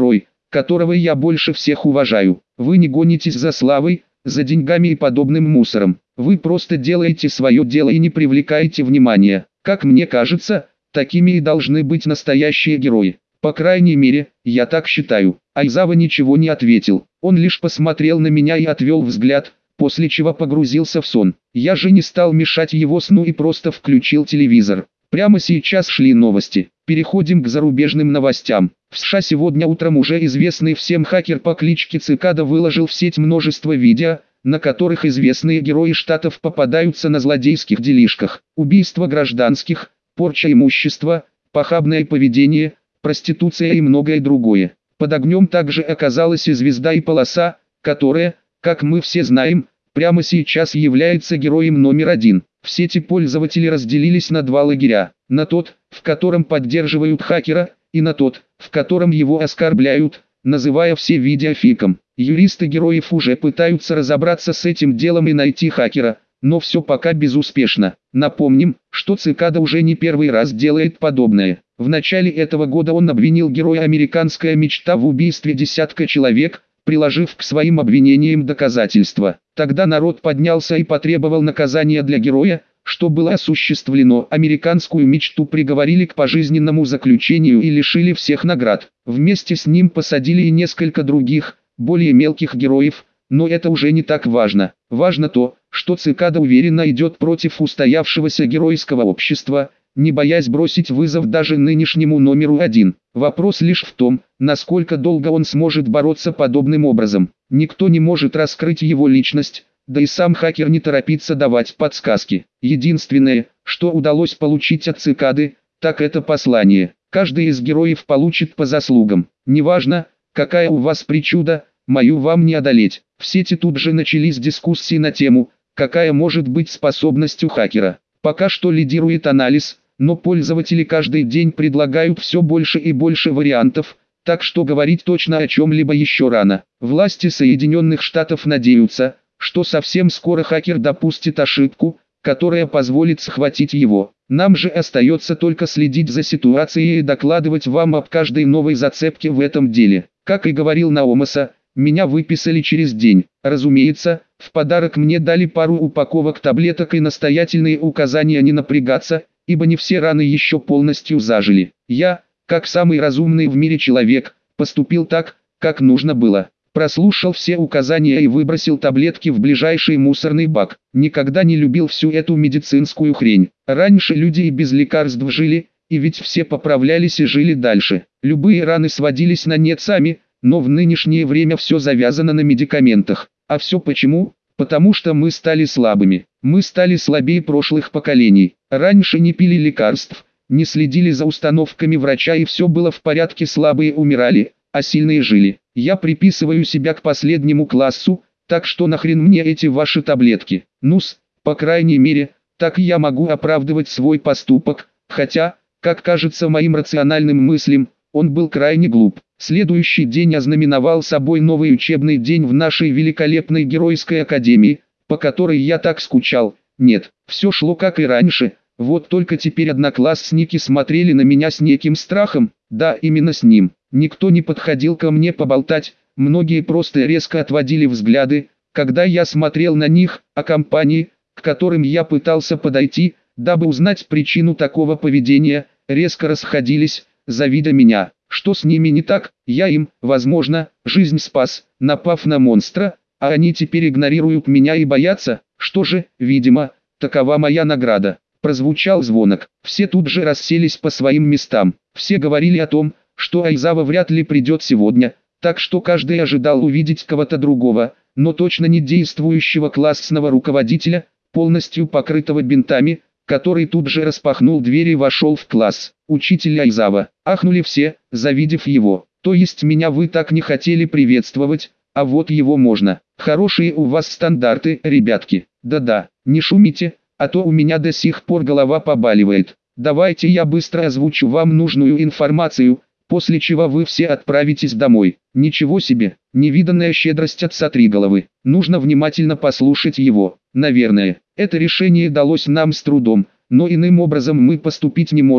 которого я больше всех уважаю. Вы не гонитесь за славой, за деньгами и подобным мусором. Вы просто делаете свое дело и не привлекаете внимания. Как мне кажется, такими и должны быть настоящие герои. По крайней мере, я так считаю. Айзава ничего не ответил. Он лишь посмотрел на меня и отвел взгляд, после чего погрузился в сон. Я же не стал мешать его сну и просто включил телевизор. Прямо сейчас шли новости. Переходим к зарубежным новостям. В США сегодня утром уже известный всем хакер по кличке Цикада выложил в сеть множество видео, на которых известные герои штатов попадаются на злодейских делишках. Убийство гражданских, порча имущества, похабное поведение, проституция и многое другое. Под огнем также оказалась и звезда и полоса, которая, как мы все знаем, прямо сейчас является героем номер один. В сети пользователи разделились на два лагеря. На тот, в котором поддерживают хакера, и на тот, в котором его оскорбляют, называя все видео фейком. Юристы героев уже пытаются разобраться с этим делом и найти хакера, но все пока безуспешно. Напомним, что Цикада уже не первый раз делает подобное. В начале этого года он обвинил героя «Американская мечта» в убийстве десятка человек, приложив к своим обвинениям доказательства. Тогда народ поднялся и потребовал наказания для героя, что было осуществлено. «Американскую мечту» приговорили к пожизненному заключению и лишили всех наград. Вместе с ним посадили и несколько других, более мелких героев, но это уже не так важно. Важно то, что Цикада уверенно идет против устоявшегося геройского общества, не боясь бросить вызов даже нынешнему номеру один. Вопрос лишь в том, насколько долго он сможет бороться подобным образом. Никто не может раскрыть его личность, да и сам хакер не торопится давать подсказки. Единственное, что удалось получить от Цикады, так это послание. Каждый из героев получит по заслугам. Неважно, какая у вас причуда, мою вам не одолеть. В сети тут же начались дискуссии на тему, какая может быть способность у хакера. Пока что лидирует анализ, но пользователи каждый день предлагают все больше и больше вариантов, так что говорить точно о чем-либо еще рано. Власти Соединенных Штатов надеются, что совсем скоро хакер допустит ошибку, которая позволит схватить его. Нам же остается только следить за ситуацией и докладывать вам об каждой новой зацепке в этом деле. Как и говорил Наомаса, меня выписали через день. Разумеется, в подарок мне дали пару упаковок таблеток и настоятельные указания не напрягаться, ибо не все раны еще полностью зажили. Я, как самый разумный в мире человек, поступил так, как нужно было. Прослушал все указания и выбросил таблетки в ближайший мусорный бак. Никогда не любил всю эту медицинскую хрень. Раньше люди и без лекарств жили, и ведь все поправлялись и жили дальше. Любые раны сводились на нет сами, но в нынешнее время все завязано на медикаментах. А все почему? Потому что мы стали слабыми. Мы стали слабее прошлых поколений. Раньше не пили лекарств, не следили за установками врача и все было в порядке, слабые умирали, а сильные жили. Я приписываю себя к последнему классу, так что нахрен мне эти ваши таблетки? Ну-с, по крайней мере, так я могу оправдывать свой поступок, хотя, как кажется моим рациональным мыслям, он был крайне глуп. Следующий день ознаменовал собой новый учебный день в нашей великолепной геройской академии, по которой я так скучал. Нет, все шло как и раньше, вот только теперь одноклассники смотрели на меня с неким страхом, да, именно с ним. Никто не подходил ко мне поболтать, многие просто резко отводили взгляды, когда я смотрел на них, а компании, к которым я пытался подойти, дабы узнать причину такого поведения, резко расходились, завидя меня. Что с ними не так? Я им, возможно, жизнь спас, напав на монстра, а они теперь игнорируют меня и боятся. Что же, видимо, такова моя награда. Прозвучал звонок. Все тут же расселись по своим местам. Все говорили о том, что Айзава вряд ли придет сегодня, так что каждый ожидал увидеть кого-то другого, но точно не действующего классного руководителя, полностью покрытого бинтами, который тут же распахнул дверь и вошел в класс. Учитель Айзава. Ахнули все, завидев его. То есть меня вы так не хотели приветствовать, а вот его можно. Хорошие у вас стандарты, ребятки. Да-да, не шумите, а то у меня до сих пор голова побаливает. Давайте я быстро озвучу вам нужную информацию, после чего вы все отправитесь домой. Ничего себе, невиданная щедрость от Сотриголовы. Нужно внимательно послушать его. Наверное, это решение далось нам с трудом, но иным образом мы поступить не можем,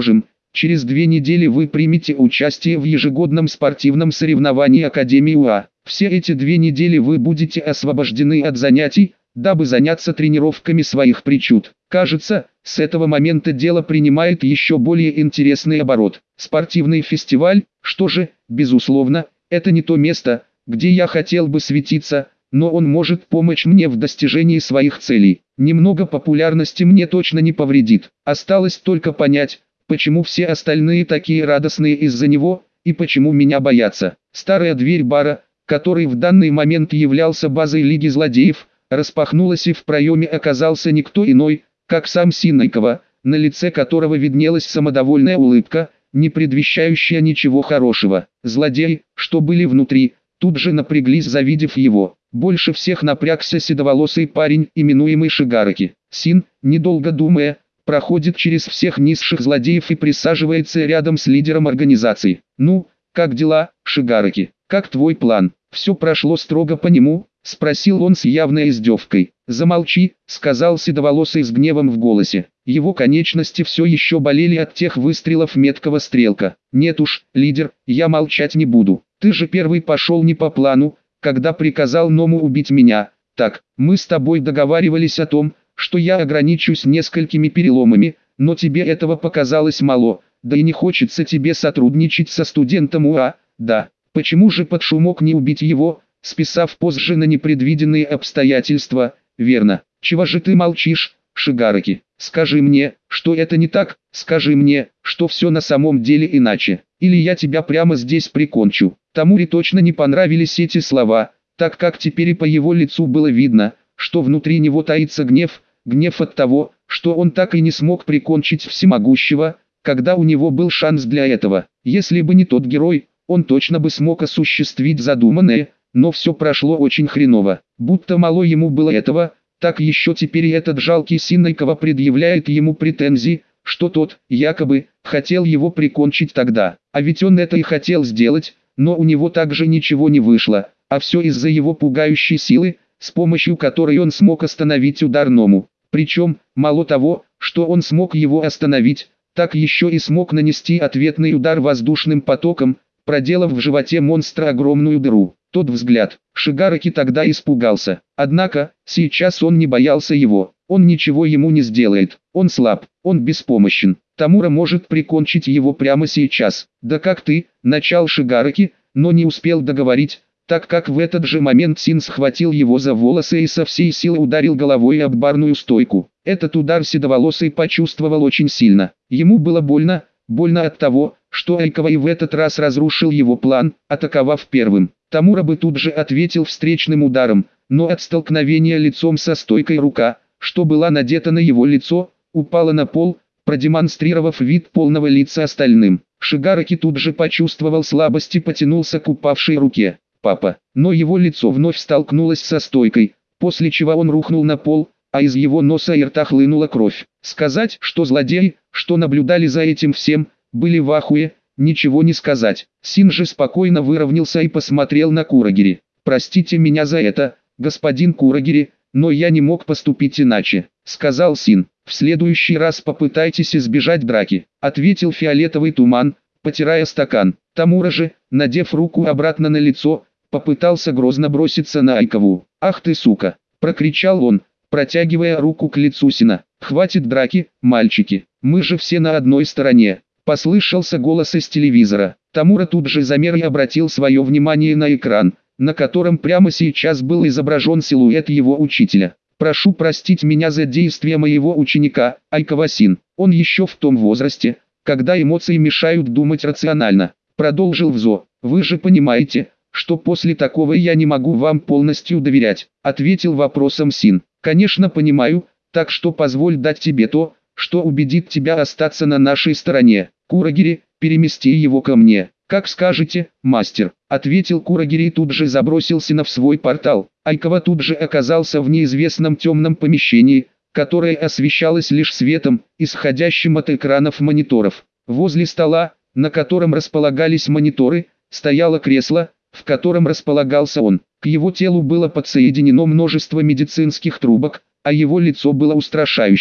Через 2 недели вы примете участие в ежегодном спортивном соревновании Академии УА. Все эти 2 недели вы будете освобождены от занятий, дабы заняться тренировками своих причуд. Кажется, с этого момента дело принимает еще более интересный оборот. Спортивный фестиваль, что же, безусловно, это не то место, где я хотел бы светиться, но он может помочь мне в достижении своих целей. Немного популярности мне точно не повредит. Осталось только понять, почему все остальные такие радостные из-за него, и почему меня боятся. Старая дверь бара, который в данный момент являлся базой Лиги Злодеев, распахнулась, и в проеме оказался никто иной, как сам Синайкова, на лице которого виднелась самодовольная улыбка, не предвещающая ничего хорошего. Злодеи, что были внутри, тут же напряглись, завидев его. Больше всех напрягся седоволосый парень, именуемый Шигараки. Син, недолго думая, проходит через всех низших злодеев и присаживается рядом с лидером организации. «Ну, как дела, Шигараки? Как твой план? Все прошло строго по нему?» — спросил он с явной издевкой. «Замолчи», — сказал седоволосый с гневом в голосе. Его конечности все еще болели от тех выстрелов меткого стрелка. «Нет уж, лидер, я молчать не буду. Ты же первый пошел не по плану, когда приказал Ному убить меня. Так, мы с тобой договаривались о том, что я ограничусь несколькими переломами, но тебе этого показалось мало, да и не хочется тебе сотрудничать со студентом УА, да. Почему же под шумок не убить его, списав позже на непредвиденные обстоятельства, верно? Чего же ты молчишь, Шигараки? Скажи мне, что это не так, скажи мне, что все на самом деле иначе, или я тебя прямо здесь прикончу». Тамуре точно не понравились эти слова, так как теперь и по его лицу было видно, что внутри него таится гнев, гнев от того, что он так и не смог прикончить всемогущего, когда у него был шанс для этого. Если бы не тот герой, он точно бы смог осуществить задуманное, но все прошло очень хреново. Будто мало ему было этого, так еще теперь и этот жалкий Синайкова предъявляет ему претензии, что тот, якобы, хотел его прикончить тогда. А ведь он это и хотел сделать, но у него также ничего не вышло, а все из-за его пугающей силы, с помощью которой он смог остановить удар Ному. Причем, мало того, что он смог его остановить, так еще и смог нанести ответный удар воздушным потоком, проделав в животе монстра огромную дыру. Тот взгляд, Шигараки тогда испугался. Однако, сейчас он не боялся его. Он ничего ему не сделает. Он слаб, он беспомощен. Тамура может прикончить его прямо сейчас. «Да как ты», — начал Шигараки, но не успел договорить, так как в этот же момент Син схватил его за волосы и со всей силы ударил головой об барную стойку. Этот удар седоволосый почувствовал очень сильно. Ему было больно, больно от того, что Айкава и в этот раз разрушил его план, атаковав первым. Тамура бы тут же ответил встречным ударом, но от столкновения лицом со стойкой рука, что была надета на его лицо, упала на пол, продемонстрировав вид полного лица остальным. Шигараки тут же почувствовал слабость и потянулся к упавшей руке. «Папа!» Но его лицо вновь столкнулось со стойкой, после чего он рухнул на пол, а из его носа и рта хлынула кровь. Сказать, что злодеи, что наблюдали за этим всем, были в ахуе, ничего не сказать. Син же спокойно выровнялся и посмотрел на Курагири. «Простите меня за это, господин Курагири, но я не мог поступить иначе», — сказал Син. «В следующий раз попытайтесь избежать драки», — ответил фиолетовый туман, потирая стакан. Тамура же, надев руку обратно на лицо, попытался грозно броситься на Айкову. «Ах ты сука!» — прокричал он, протягивая руку к лицу Сина. «Хватит драки, мальчики, мы же все на одной стороне», — послышался голос из телевизора. Тамура тут же замер и обратил свое внимание на экран, на котором прямо сейчас был изображен силуэт его учителя. «Прошу простить меня за действия моего ученика, Айкава-син. Он еще в том возрасте, когда эмоции мешают думать рационально», — продолжил Взо. «Вы же понимаете, что после такого я не могу вам полностью доверять», — ответил вопросом Син. «Конечно понимаю, так что позволь дать тебе то, что убедит тебя остаться на нашей стороне. Курагири, перемести его ко мне». «Как скажете, мастер», — ответил Курагири и тут же забросил Сина в свой портал. Айкава тут же оказался в неизвестном темном помещении, которое освещалось лишь светом, исходящим от экранов мониторов. Возле стола, на котором располагались мониторы, стояло кресло, в котором располагался он. К его телу было подсоединено множество медицинских трубок, а его лицо было устрашающим.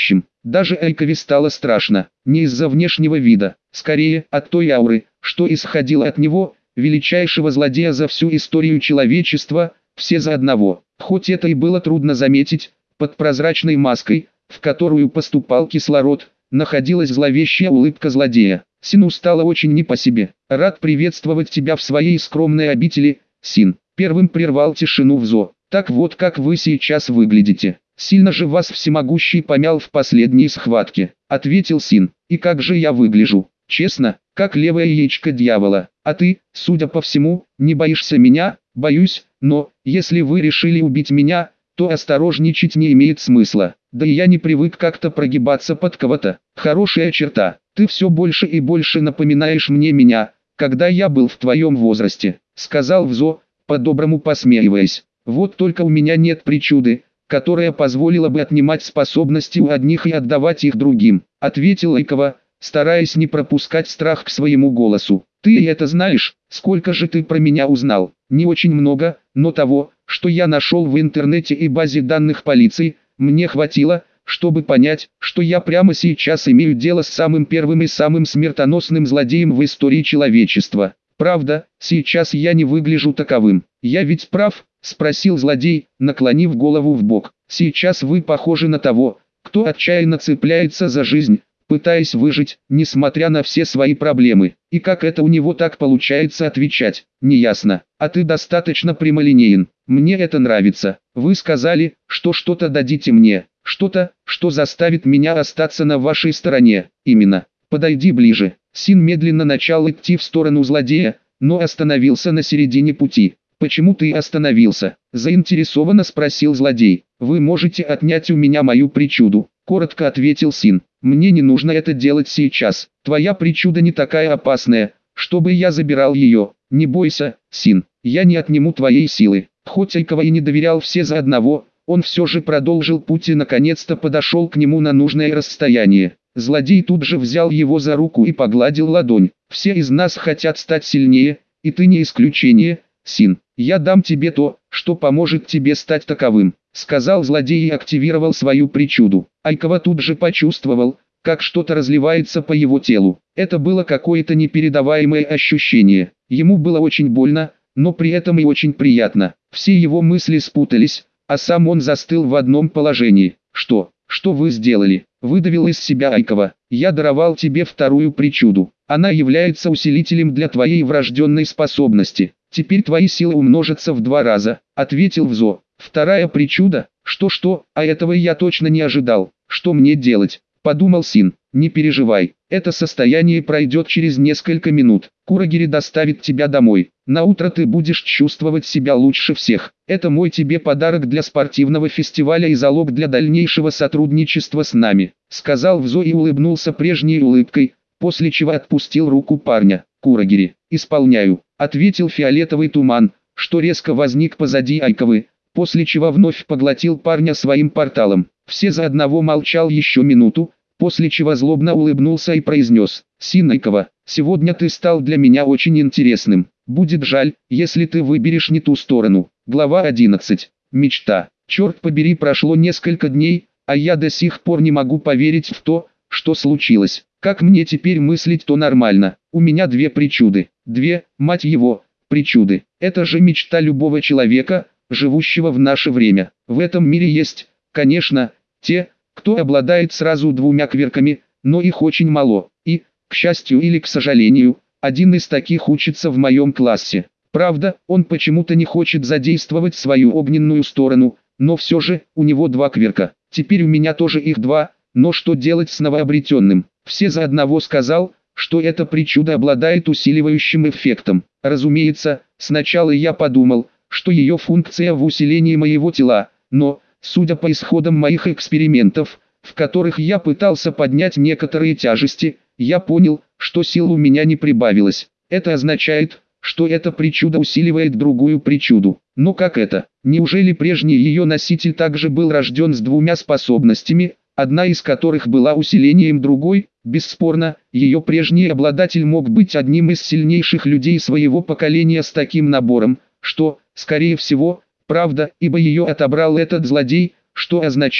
Даже Айкове стало страшно, не из-за внешнего вида, скорее от той ауры, что исходила от него, величайшего злодея за всю историю человечества, все за одного. Хоть это и было трудно заметить, под прозрачной маской, в которую поступал кислород, находилась зловещая улыбка злодея. Сину стало очень не по себе. «Рад приветствовать тебя в своей скромной обители, Син», первым прервал тишину Взо. «Так вот как вы сейчас выглядите. Сильно же вас всемогущий помял в последней схватке», ответил Син. «И как же я выгляжу? Честно, как левое яичко дьявола. А ты, судя по всему, не боишься меня?» «Боюсь, но, если вы решили убить меня, то осторожничать не имеет смысла. Да и я не привык как-то прогибаться под кого-то. Хорошая черта. Ты все больше и больше напоминаешь мне меня, когда я был в твоем возрасте», сказал Взо, по-доброму посмеиваясь. «Вот только у меня нет причуды, которая позволила бы отнимать способности у одних и отдавать их другим», ответил Айкова, стараясь не пропускать страх к своему голосу. «Ты и это знаешь? Сколько же ты про меня узнал?» «Не очень много, но того, что я нашел в интернете и базе данных полиции, мне хватило, чтобы понять, что я прямо сейчас имею дело с самым первым и самым смертоносным злодеем в истории человечества. Правда, сейчас я не выгляжу таковым. Я ведь прав?» – спросил злодей, наклонив голову в бок. «Сейчас вы похожи на того, кто отчаянно цепляется за жизнь, пытаясь выжить, несмотря на все свои проблемы. И как это у него так получается отвечать, неясно. А ты достаточно прямолинеен. Мне это нравится. Вы сказали, что что-то дадите мне. Что-то, что заставит меня остаться на вашей стороне. Именно. Подойди ближе». Син медленно начал идти в сторону злодея, но остановился на середине пути. «Почему ты остановился?» – заинтересованно спросил злодей. «Вы можете отнять у меня мою причуду», – коротко ответил Син. «Мне не нужно это делать сейчас. Твоя причуда не такая опасная, чтобы я забирал ее. Не бойся, Син, я не отниму твоей силы». Хоть Айкова и не доверял все за одного, он все же продолжил путь и наконец-то подошел к нему на нужное расстояние. Злодей тут же взял его за руку и погладил ладонь. «Все из нас хотят стать сильнее, и ты не исключение, Син. Я дам тебе то, что поможет тебе стать таковым», сказал злодей и активировал свою причуду. Айкова тут же почувствовал, как что-то разливается по его телу. Это было какое-то непередаваемое ощущение. Ему было очень больно, но при этом и очень приятно. Все его мысли спутались, а сам он застыл в одном положении. «Что вы сделали?» – выдавил из себя Айкова. «Я даровал тебе вторую причуду. Она является усилителем для твоей врожденной способности. Теперь твои силы умножатся в 2 раза», – ответил Взо. «Вторая причуда? Что? А этого я точно не ожидал. Что мне делать?» – подумал Син. «Не переживай, это состояние пройдет через несколько минут. Курагири доставит тебя домой. На утро ты будешь чувствовать себя лучше всех. Это мой тебе подарок для спортивного фестиваля и залог для дальнейшего сотрудничества с нами», сказал Взо и улыбнулся прежней улыбкой, после чего отпустил руку парня. «Курагири, исполняю», ответил фиолетовый туман, что резко возник позади Айковы, после чего вновь поглотил парня своим порталом. Все за одного молчал еще минуту, после чего злобно улыбнулся и произнес: «Син Айкова, сегодня ты стал для меня очень интересным. Будет жаль, если ты выберешь не ту сторону». Глава 11. Мечта. Черт побери, прошло несколько дней, а я до сих пор не могу поверить в то, что случилось. Как мне теперь мыслить то нормально? У меня 2 причуды. 2, мать его, причуды. Это же мечта любого человека, живущего в наше время. В этом мире есть, конечно, те, кто обладает сразу 2 кверками, но их очень мало. И, к счастью или к сожалению, один из таких учится в моем классе. Правда, он почему-то не хочет задействовать свою огненную сторону, но все же, у него 2 кверка. Теперь у меня тоже их 2, но что делать с новообретенным? Все за одного сказал, что эта причуда обладает усиливающим эффектом. Разумеется, сначала я подумал, что ее функция в усилении моего тела, но, судя по исходам моих экспериментов, в которых я пытался поднять некоторые тяжести, я понял, что сил у меня не прибавилось. Это означает, что эта причуда усиливает другую причуду. Но как это? Неужели прежний ее носитель также был рожден с 2 способностями, одна из которых была усилением другой? Бесспорно, ее прежний обладатель мог быть одним из сильнейших людей своего поколения с таким набором, что, скорее всего, правда, ибо ее отобрал этот злодей, что означает,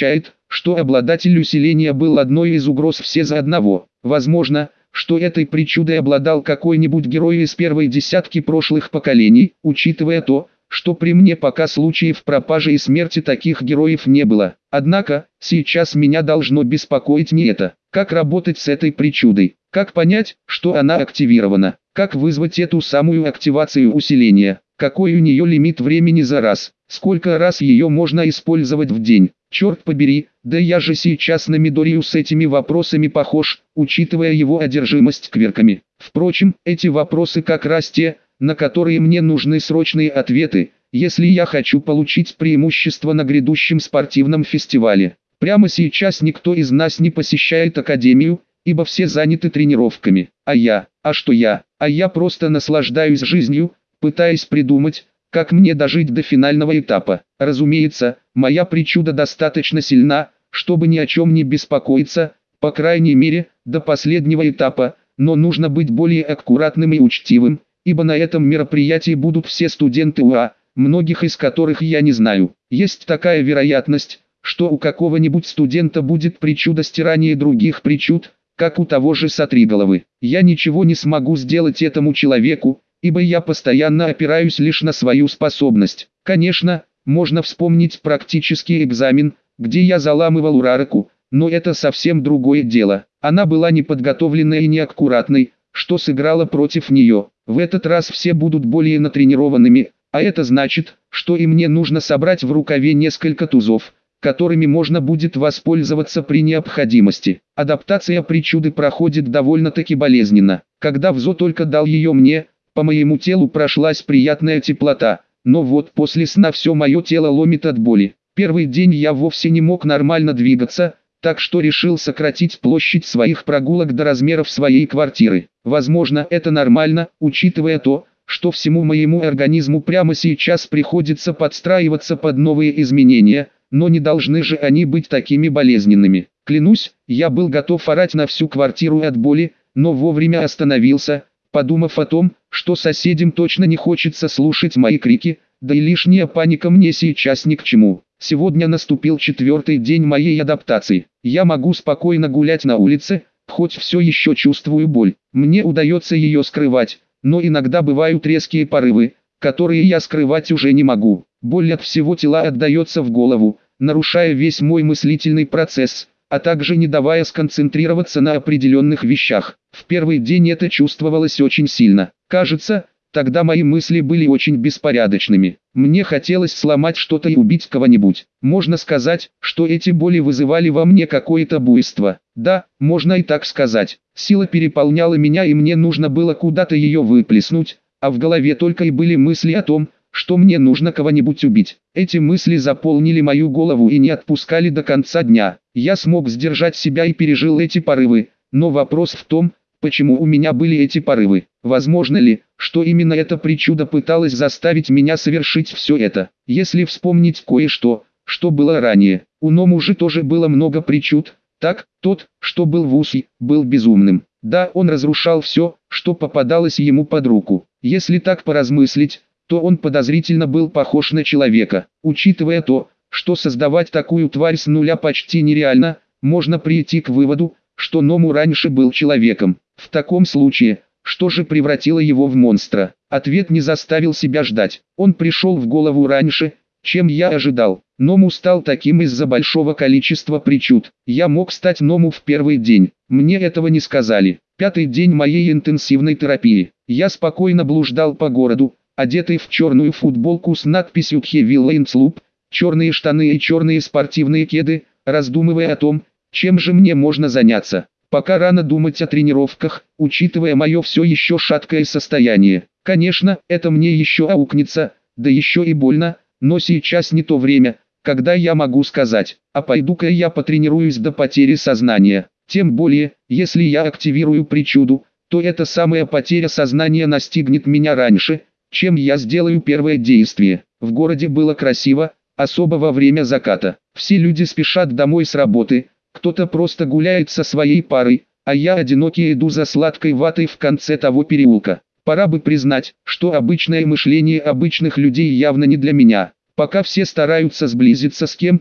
что обладатель усиления был одной из угроз все за одного. Возможно, что этой причудой обладал какой-нибудь герой из первой десятки прошлых поколений, учитывая то, что при мне пока случаев пропажи и смерти таких героев не было. Однако, сейчас меня должно беспокоить не это. Как работать с этой причудой? Как понять, что она активирована? Как вызвать эту самую активацию усиления? Какой у нее лимит времени за раз? Сколько раз ее можно использовать в день? Черт побери, да я же сейчас на Мидорию с этими вопросами похож, учитывая его одержимость кверками. Впрочем, эти вопросы как раз те, на которые мне нужны срочные ответы, если я хочу получить преимущество на грядущем спортивном фестивале. Прямо сейчас никто из нас не посещает академию, ибо все заняты тренировками. А что я? А я просто наслаждаюсь жизнью, пытаясь придумать, как мне дожить до финального этапа. Разумеется, моя причуда достаточно сильна, чтобы ни о чем не беспокоиться, по крайней мере, до последнего этапа, но нужно быть более аккуратным и учтивым, ибо на этом мероприятии будут все студенты УА, многих из которых я не знаю. Есть такая вероятность, что у какого-нибудь студента будет причуда стирания других причуд, как у того же Сотриголовы. Я ничего не смогу сделать этому человеку, ибо я постоянно опираюсь лишь на свою способность. Конечно, можно вспомнить практический экзамен, где я заламывал Урареку, но это совсем другое дело. Она была неподготовленной и неаккуратной, что сыграло против нее. В этот раз все будут более натренированными, а это значит, что и мне нужно собрать в рукаве несколько тузов, которыми можно будет воспользоваться при необходимости. Адаптация причуды проходит довольно-таки болезненно. Когда Взо только дал ее мне, по моему телу прошлась приятная теплота, но вот после сна все мое тело ломит от боли. Первый день я вовсе не мог нормально двигаться, так что решил сократить площадь своих прогулок до размеров своей квартиры. Возможно, это нормально, учитывая то, что всему моему организму прямо сейчас приходится подстраиваться под новые изменения, но не должны же они быть такими болезненными. Клянусь, я был готов орать на всю квартиру от боли, но вовремя остановился, подумав о том, что соседям точно не хочется слушать мои крики, да и лишняя паника мне сейчас ни к чему. Сегодня наступил 4-й день моей адаптации. Я могу спокойно гулять на улице, хоть все еще чувствую боль. Мне удается ее скрывать, но иногда бывают резкие порывы, которые я скрывать уже не могу. Боль от всего тела отдается в голову, нарушая весь мой мыслительный процесс, а также не давая сконцентрироваться на определенных вещах. В первый день это чувствовалось очень сильно. Кажется, тогда мои мысли были очень беспорядочными. Мне хотелось сломать что-то и убить кого-нибудь. Можно сказать, что эти боли вызывали во мне какое-то буйство. Да, можно и так сказать. Сила переполняла меня, и мне нужно было куда-то ее выплеснуть, а в голове только и были мысли о том, что мне нужно кого-нибудь убить. Эти мысли заполнили мою голову и не отпускали до конца дня. Я смог сдержать себя и пережил эти порывы, но вопрос в том, почему у меня были эти порывы. Возможно ли, что именно эта причуда пыталась заставить меня совершить все это? Если вспомнить кое-что, что было ранее, у Ному же тоже было много причуд. Так, тот, что был в Уси, был безумным. Да, он разрушал все, что попадалось ему под руку. Если так поразмыслить, то он подозрительно был похож на человека. Учитывая то, что создавать такую тварь с нуля почти нереально, можно прийти к выводу, что Ному раньше был человеком. В таком случае, что же превратило его в монстра? Ответ не заставил себя ждать. Он пришел в голову раньше, чем я ожидал. Ному стал таким из-за большого количества причуд. Я мог стать Ному в первый день. Мне этого не сказали. 5-й день моей интенсивной терапии. Я спокойно блуждал по городу, одетый в черную футболку с надписью Heavy Lanes Loop, черные штаны и черные спортивные кеды, раздумывая о том, чем же мне можно заняться. Пока рано думать о тренировках, учитывая мое все еще шаткое состояние. Конечно, это мне еще аукнется, да еще и больно, но сейчас не то время, когда я могу сказать, а пойду-ка я потренируюсь до потери сознания. Тем более, если я активирую причуду, то эта самая потеря сознания настигнет меня раньше, чем я сделаю первое действие. В городе было красиво, особо во время заката. Все люди спешат домой с работы, кто-то просто гуляет со своей парой, а я одинокий иду за сладкой ватой в конце того переулка. Пора бы признать, что обычное мышление обычных людей явно не для меня. Пока все стараются сблизиться с кем-то,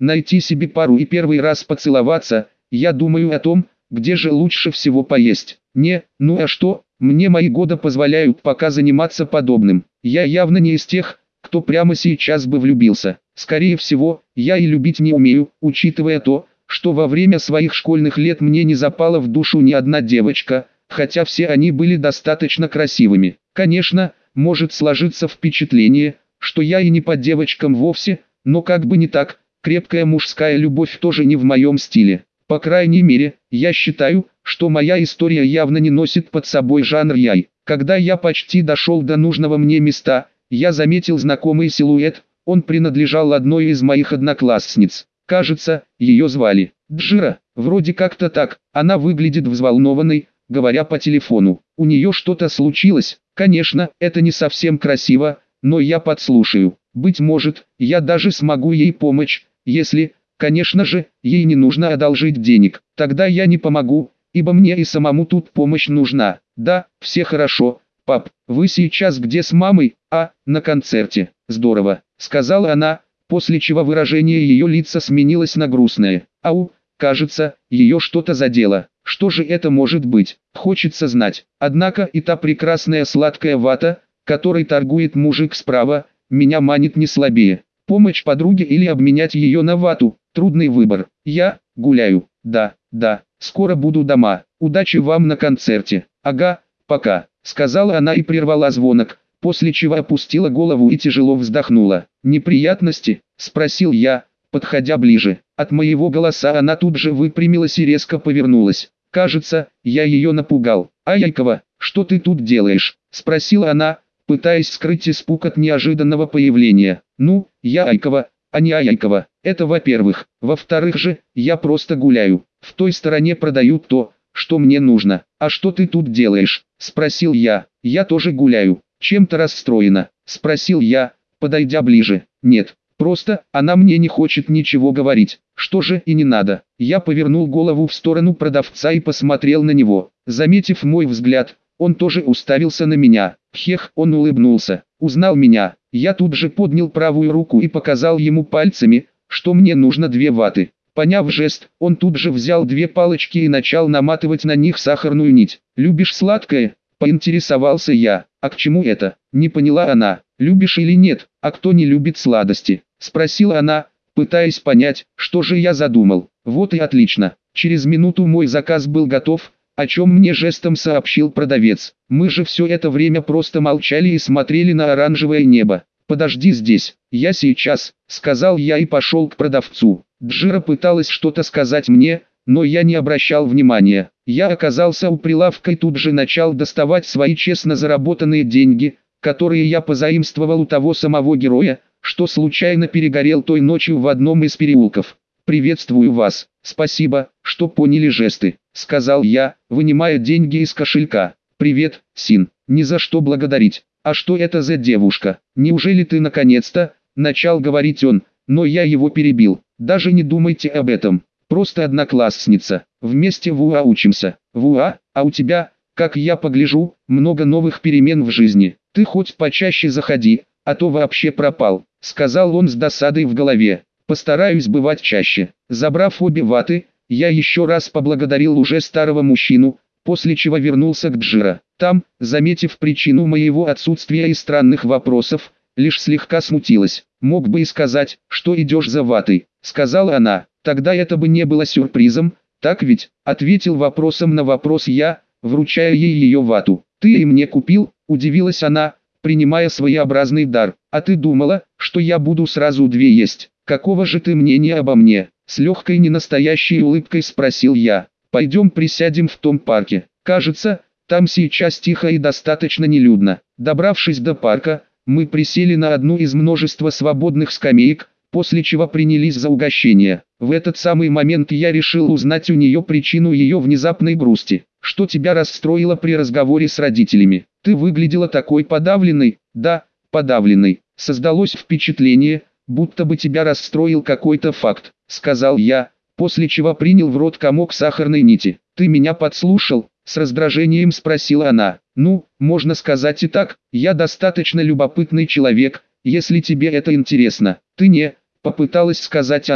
найти себе пару и первый раз поцеловаться, я думаю о том, где же лучше всего поесть. Ну а что, мне мои годы позволяют пока заниматься подобным. Я явно не из тех, кто прямо сейчас бы влюбился. Скорее всего, я и любить не умею, учитывая то, что во время своих школьных лет мне не запала в душу ни одна девочка, хотя все они были достаточно красивыми. Конечно, может сложиться впечатление, что я и не по девочкам вовсе, но как бы не так, крепкая мужская любовь тоже не в моем стиле. По крайней мере, я считаю, что моя история явно не носит под собой жанр яй. Когда я почти дошел до нужного мне места, я заметил знакомый силуэт, он принадлежал одной из моих одноклассниц. Кажется, ее звали Джира, вроде как-то так, она выглядит взволнованной, говоря по телефону. У нее что-то случилось, конечно, это не совсем красиво, но я подслушаю. Быть может, я даже смогу ей помочь, если, конечно же, ей не нужно одолжить денег. Тогда я не помогу, ибо мне и самому тут помощь нужна. Да, все хорошо. Пап, вы сейчас где с мамой? На концерте. Здорово, сказала она, после чего выражение ее лица сменилось на грустное. Кажется, ее что-то задело. Что же это может быть? Хочется знать. Однако и та прекрасная сладкая вата, которой торгует мужик справа, меня манит не слабее. Помощь подруге или обменять ее на вату? Трудный выбор. Я гуляю. Да, скоро буду дома. Удачи вам на концерте. Ага, пока, сказала она и прервала звонок, после чего опустила голову и тяжело вздохнула. «Неприятности?» – спросил я, подходя ближе. От моего голоса она тут же выпрямилась и резко повернулась. Кажется, я ее напугал. «Айкова, что ты тут делаешь?» – спросила она, пытаясь скрыть испуг от неожиданного появления. «Ну, я Айкова, а не Айкова. Это во-первых. Во-вторых же, я просто гуляю. В той стороне продают то, что мне нужно. А что ты тут делаешь?» – спросил я. «Я тоже гуляю. Чем-то расстроена?» – спросил я, подойдя ближе. «Нет, просто она мне не хочет ничего говорить. Что же и не надо». Я повернул голову в сторону продавца и посмотрел на него. Заметив мой взгляд, он тоже уставился на меня. Он улыбнулся. Узнал меня. Я тут же поднял правую руку и показал ему пальцами, что мне нужно 2 ваты. Поняв жест, он тут же взял 2 палочки и начал наматывать на них сахарную нить. «Любишь сладкое?» – поинтересовался я. «А к чему это?» – не поняла она. «Любишь или нет? А кто не любит сладости?» – спросила она, пытаясь понять, что же я задумал. Вот и отлично. Через минуту мой заказ был готов, о чем мне жестом сообщил продавец. Мы же все это время просто молчали и смотрели на оранжевое небо. «Подожди здесь, я сейчас», – сказал я и пошел к продавцу. Джира пыталась что-то сказать мне, но я не обращал внимания. Я оказался у прилавка и тут же начал доставать свои честно заработанные деньги, которые я позаимствовал у того самого героя, что случайно перегорел той ночью в одном из переулков. «Приветствую вас, спасибо, что поняли жесты», — сказал я, вынимая деньги из кошелька. «Привет, Син, ни за что благодарить. А что это за девушка? Неужели ты наконец-то?» — начал говорить он, но я его перебил. «Даже не думайте об этом. Просто одноклассница. Вместе в УА учимся». «В УА? А у тебя, как я погляжу, много новых перемен в жизни. Ты хоть почаще заходи, а то вообще пропал», — сказал он с досадой в голове. «Постараюсь бывать чаще». Забрав обе ваты, я еще раз поблагодарил уже старого мужчину, после чего вернулся к Джира. Там, заметив причину моего отсутствия и странных вопросов, лишь слегка смутилась. «Мог бы и сказать, что идешь за ватой», — сказала она. «Тогда это бы не было сюрпризом, так ведь?» — ответил вопросом на вопрос я, вручая ей ее вату. «Ты и мне купил?» — удивилась она, принимая своеобразный дар. «А ты думала, что я буду сразу 2 есть? Какого же ты мнения обо мне?» С легкой ненастоящей улыбкой спросил я. «Пойдем присядем в том парке. Кажется, там сейчас тихо и достаточно нелюдно». Добравшись до парка, мы присели на одну из множества свободных скамеек, после чего принялись за угощение. В этот самый момент я решил узнать у нее причину ее внезапной грусти. «Что тебя расстроило при разговоре с родителями? Ты выглядела такой подавленной». «Да, подавленной. Создалось впечатление, будто бы тебя расстроил какой-то факт», — сказал я, после чего принял в рот комок сахарной нити. «Ты меня подслушал?» — с раздражением спросила она. «Ну, можно сказать и так, я достаточно любопытный человек, если тебе это интересно». «Ты не...» — попыталась сказать она,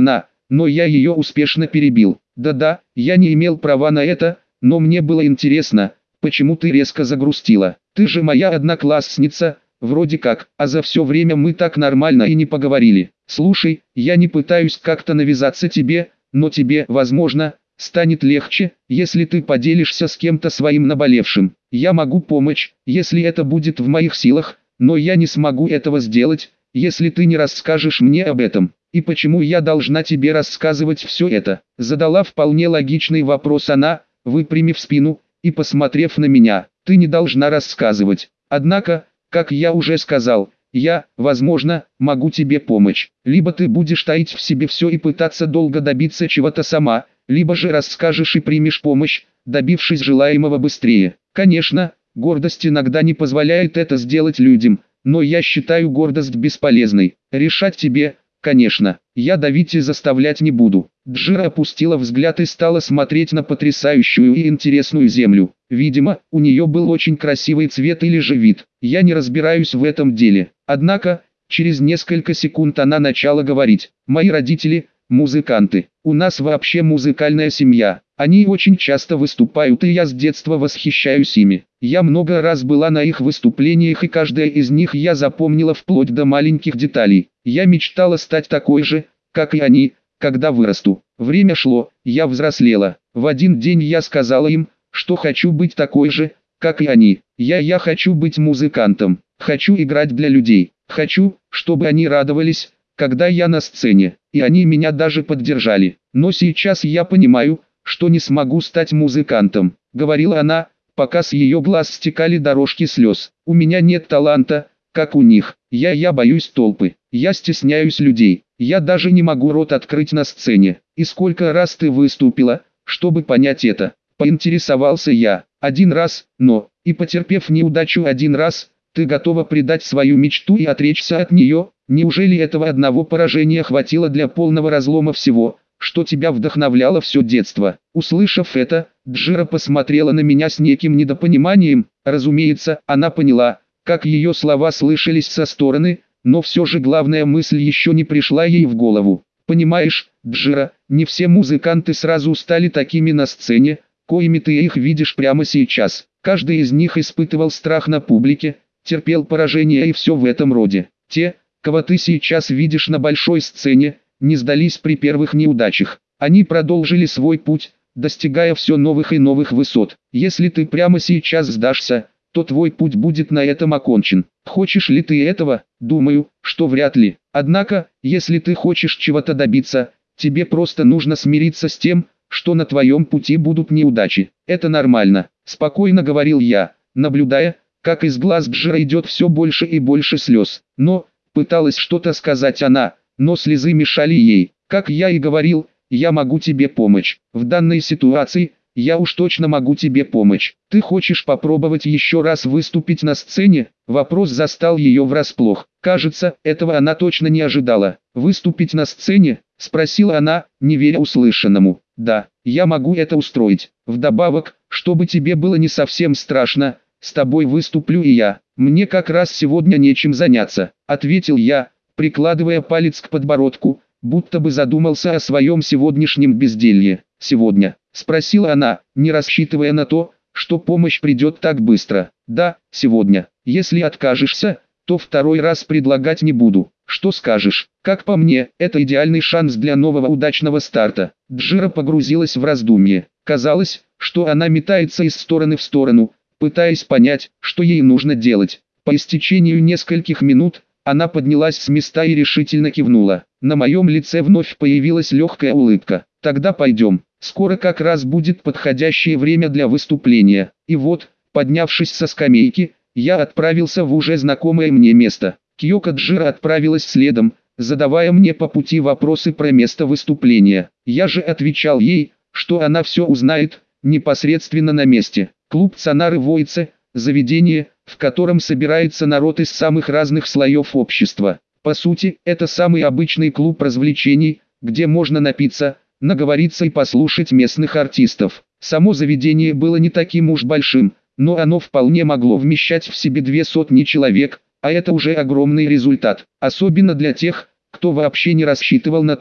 но я ее успешно перебил. Да-да, я не имел права на это, но мне было интересно, почему ты резко загрустила. Ты же моя одноклассница, вроде как, а за все время мы так нормально и не поговорили. Слушай, я не пытаюсь как-то навязаться тебе, но тебе, возможно, станет легче, если ты поделишься с кем-то своим наболевшим. Я могу помочь, если это будет в моих силах, но я не смогу этого сделать, если ты не расскажешь мне об этом. И почему я должна тебе рассказывать все это? Задала вполне логичный вопрос она, выпрямив спину и посмотрев на меня. Ты не должна рассказывать. Однако, как я уже сказал, я, возможно, могу тебе помочь. Либо ты будешь таить в себе все и пытаться долго добиться чего-то сама, либо же расскажешь и примешь помощь, добившись желаемого быстрее. Конечно, гордость иногда не позволяет это сделать людям, но я считаю гордость бесполезной. Решать тебе, конечно, я давить и заставлять не буду. Джира опустила взгляд и стала смотреть на потрясающую и интересную землю. Видимо, у нее был очень красивый цвет или же вид. Я не разбираюсь в этом деле. Однако, через несколько секунд она начала говорить. Мои родители – музыканты. У нас вообще музыкальная семья. Они очень часто выступают, и я с детства восхищаюсь ими. Я много раз была на их выступлениях, и каждое из них я запомнила вплоть до маленьких деталей. Я мечтала стать такой же, как и они, когда вырасту. Время шло, я взрослела. В один день я сказала им, что хочу быть такой же, как и они. Я хочу быть музыкантом. Хочу играть для людей. Хочу, чтобы они радовались, когда я на сцене. И они меня даже поддержали. Но сейчас я понимаю, что не смогу стать музыкантом, говорила она, пока с ее глаз стекали дорожки слез. У меня нет таланта, как у них. Я боюсь толпы. Я стесняюсь людей. Я даже не могу рот открыть на сцене. И сколько раз ты выступила, чтобы понять это? Поинтересовался я. Один раз, но, и потерпев неудачу один раз, ты готова предать свою мечту и отречься от нее? Неужели этого одного поражения хватило для полного разлома всего, что тебя вдохновляло все детство? Услышав это, Джира посмотрела на меня с неким недопониманием. Разумеется, она поняла, как ее слова слышались со стороны, но все же главная мысль еще не пришла ей в голову. Понимаешь, Джира, не все музыканты сразу стали такими на сцене, коими ты их видишь прямо сейчас. Каждый из них испытывал страх на публике, терпел поражение и все в этом роде. Те, кого ты сейчас видишь на большой сцене, не сдались при первых неудачах. Они продолжили свой путь, достигая все новых и новых высот. Если ты прямо сейчас сдашься, то твой путь будет на этом окончен. Хочешь ли ты этого? Думаю, что вряд ли. Однако, если ты хочешь чего-то добиться, тебе просто нужно смириться с тем, что на твоем пути будут неудачи. Это нормально, спокойно говорил я, наблюдая, как из глаз Джира идет все больше и больше слез. Но, пыталась что-то сказать она, но слезы мешали ей. Как я и говорил, я могу тебе помочь. В данной ситуации, я уж точно могу тебе помочь. Ты хочешь попробовать еще раз выступить на сцене? Вопрос застал ее врасплох. Кажется, этого она точно не ожидала. Выступить на сцене? Спросила она, не веря услышанному. Да, я могу это устроить. Вдобавок, чтобы тебе было не совсем страшно, с тобой выступлю и я. Мне как раз сегодня нечем заняться, ответил я, прикладывая палец к подбородку, будто бы задумался о своем сегодняшнем безделье. «Сегодня?» – спросила она, не рассчитывая на то, что помощь придет так быстро. «Да, сегодня. Если откажешься, то второй раз предлагать не буду. Что скажешь?» Как по мне, это идеальный шанс для нового удачного старта. Джира погрузилась в раздумье. Казалось, что она метается из стороны в сторону, пытаясь понять, что ей нужно делать. По истечению нескольких минут, она поднялась с места и решительно кивнула. На моем лице вновь появилась легкая улыбка. «Тогда пойдем. Скоро как раз будет подходящее время для выступления». И вот, поднявшись со скамейки, я отправился в уже знакомое мне место. Кьёко Джира отправилась следом, задавая мне по пути вопросы про место выступления. Я же отвечал ей, что она все узнает, непосредственно на месте. Клуб Цанары Войце – заведение, в котором собирается народ из самых разных слоев общества. По сути, это самый обычный клуб развлечений, где можно напиться, наговориться и послушать местных артистов. Само заведение было не таким уж большим, но оно вполне могло вмещать в себе 200 человек, а это уже огромный результат. Особенно для тех, кто вообще не рассчитывал на то,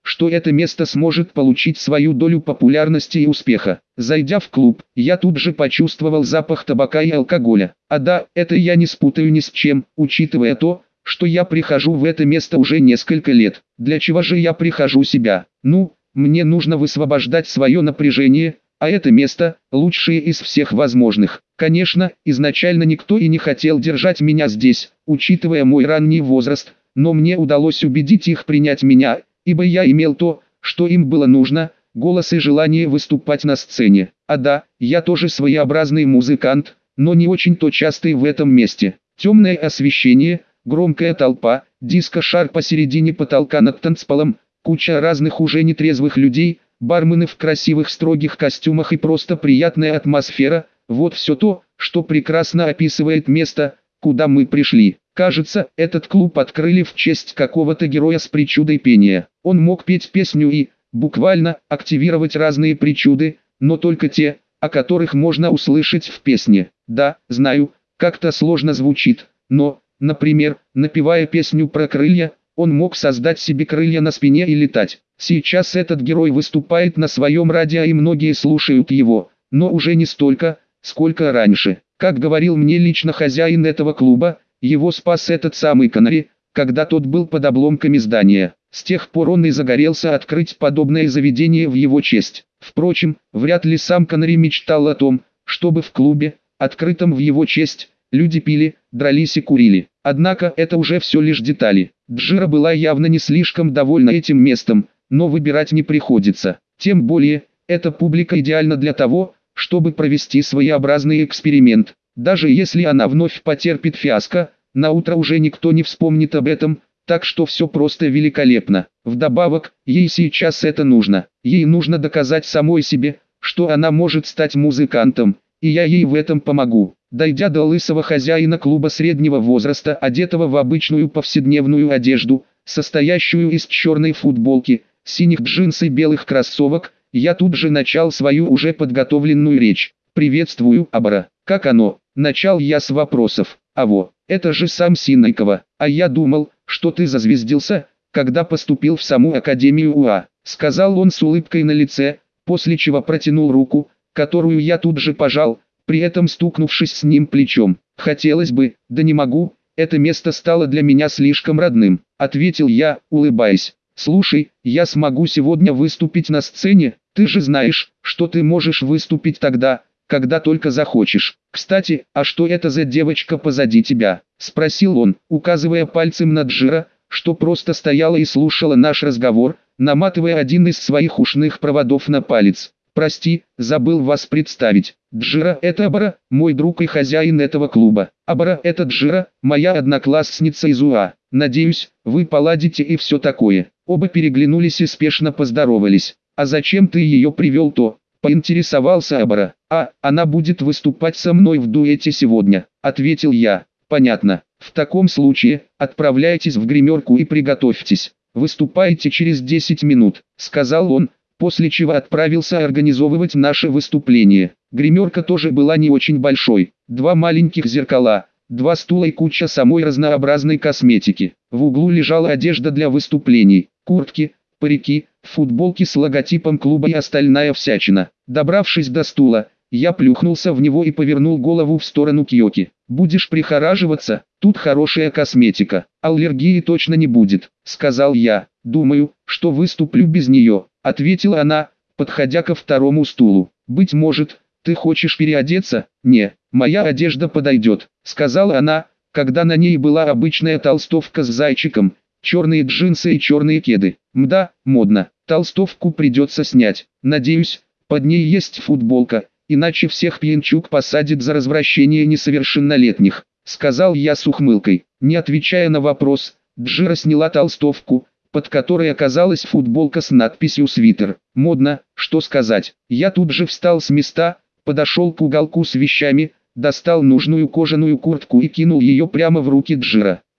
что это место сможет получить свою долю популярности и успеха. Зайдя в клуб, я тут же почувствовал запах табака и алкоголя. А да, это я не спутаю ни с чем, учитывая то, что я прихожу в это место уже несколько лет. Для чего же я прихожу себя? Ну, мне нужно высвобождать свое напряжение, а это место – лучшее из всех возможных. Конечно, изначально никто и не хотел держать меня здесь, учитывая мой ранний возраст, но мне удалось убедить их принять меня, ибо я имел то, что им было нужно – голос и желание выступать на сцене. А да, я тоже своеобразный музыкант, но не очень-то частый в этом месте. Темное освещение, громкая толпа, диско-шар посередине потолка над танцполом, куча разных уже нетрезвых людей, бармены в красивых строгих костюмах и просто приятная атмосфера – вот все то, что прекрасно описывает место, куда мы пришли. Кажется, этот клуб открыли в честь какого-то героя с причудой пения. Он мог петь песню и, буквально, активировать разные причуды, но только те, о которых можно услышать в песне. Да, знаю, как-то сложно звучит, но, например, напевая песню про крылья, он мог создать себе крылья на спине и летать. Сейчас этот герой выступает на своем радио и многие слушают его, но уже не столько, сколько раньше. Как говорил мне лично хозяин этого клуба, его спас этот самый Коннери, когда тот был под обломками здания. С тех пор он и загорелся открыть подобное заведение в его честь. Впрочем, вряд ли сам Коннери мечтал о том, чтобы в клубе, открытом в его честь, люди пили, дрались и курили. Однако это уже все лишь детали. Джира была явно не слишком довольна этим местом, но выбирать не приходится. Тем более, эта публика идеальна для того, чтобы провести своеобразный эксперимент. Даже если она вновь потерпит фиаско, на утро уже никто не вспомнит об этом, так что все просто великолепно. Вдобавок, ей сейчас это нужно. Ей нужно доказать самой себе, что она может стать музыкантом, и я ей в этом помогу. Дойдя до лысого хозяина клуба среднего возраста, одетого в обычную повседневную одежду, состоящую из черной футболки, синих джинс и белых кроссовок, я тут же начал свою уже подготовленную речь. «Приветствую, Абара. Как оно?» Начал я с вопросов. «Аво, это же сам Синайкова. А я думал, что ты зазвездился, когда поступил в саму Академию УА», сказал он с улыбкой на лице, после чего протянул руку, которую я тут же пожал, при этом стукнувшись с ним плечом. «Хотелось бы, да не могу, это место стало для меня слишком родным», ответил я, улыбаясь. «Слушай, я смогу сегодня выступить на сцене, ты же знаешь, что ты можешь выступить тогда, когда только захочешь. Кстати, а что это за девочка позади тебя?» спросил он, указывая пальцем на Джира, что просто стояла и слушала наш разговор, наматывая один из своих ушных проводов на палец. «Прости, забыл вас представить. Джира – это Абара, мой друг и хозяин этого клуба. Абара – это Джира, моя одноклассница из УА. Надеюсь, вы поладите и все такое». Оба переглянулись и спешно поздоровались. «А зачем ты ее привел-то?» – поинтересовался Абара. «А, она будет выступать со мной в дуэте сегодня», – ответил я. «Понятно. В таком случае, отправляйтесь в гримерку и приготовьтесь. Выступайте через 10 минут», – сказал он, после чего отправился организовывать наше выступление. Гримерка тоже была не очень большой. 2 маленьких зеркала, 2 стула и куча самой разнообразной косметики. В углу лежала одежда для выступлений, куртки, парики, футболки с логотипом клуба и остальная всячина. Добравшись до стула, я плюхнулся в него и повернул голову в сторону Кьёки. «Будешь прихорашиваться, тут хорошая косметика, аллергии точно не будет», — сказал я. «Думаю, что выступлю без нее», — ответила она, подходя ко второму стулу. «Быть может, ты хочешь переодеться?» «Не, моя одежда подойдет», — сказала она, когда на ней была обычная толстовка с зайчиком, черные джинсы и черные кеды. «Мда, модно. Толстовку придется снять. Надеюсь, под ней есть футболка, иначе всех пьянчук посадят за развращение несовершеннолетних», — сказал я с ухмылкой. Не отвечая на вопрос, Джира сняла толстовку, под которой оказалась футболка с надписью «Свитер». Модно, что сказать. Я тут же встал с места, подошел к уголку с вещами, достал нужную кожаную куртку и кинул ее прямо в руки Джира.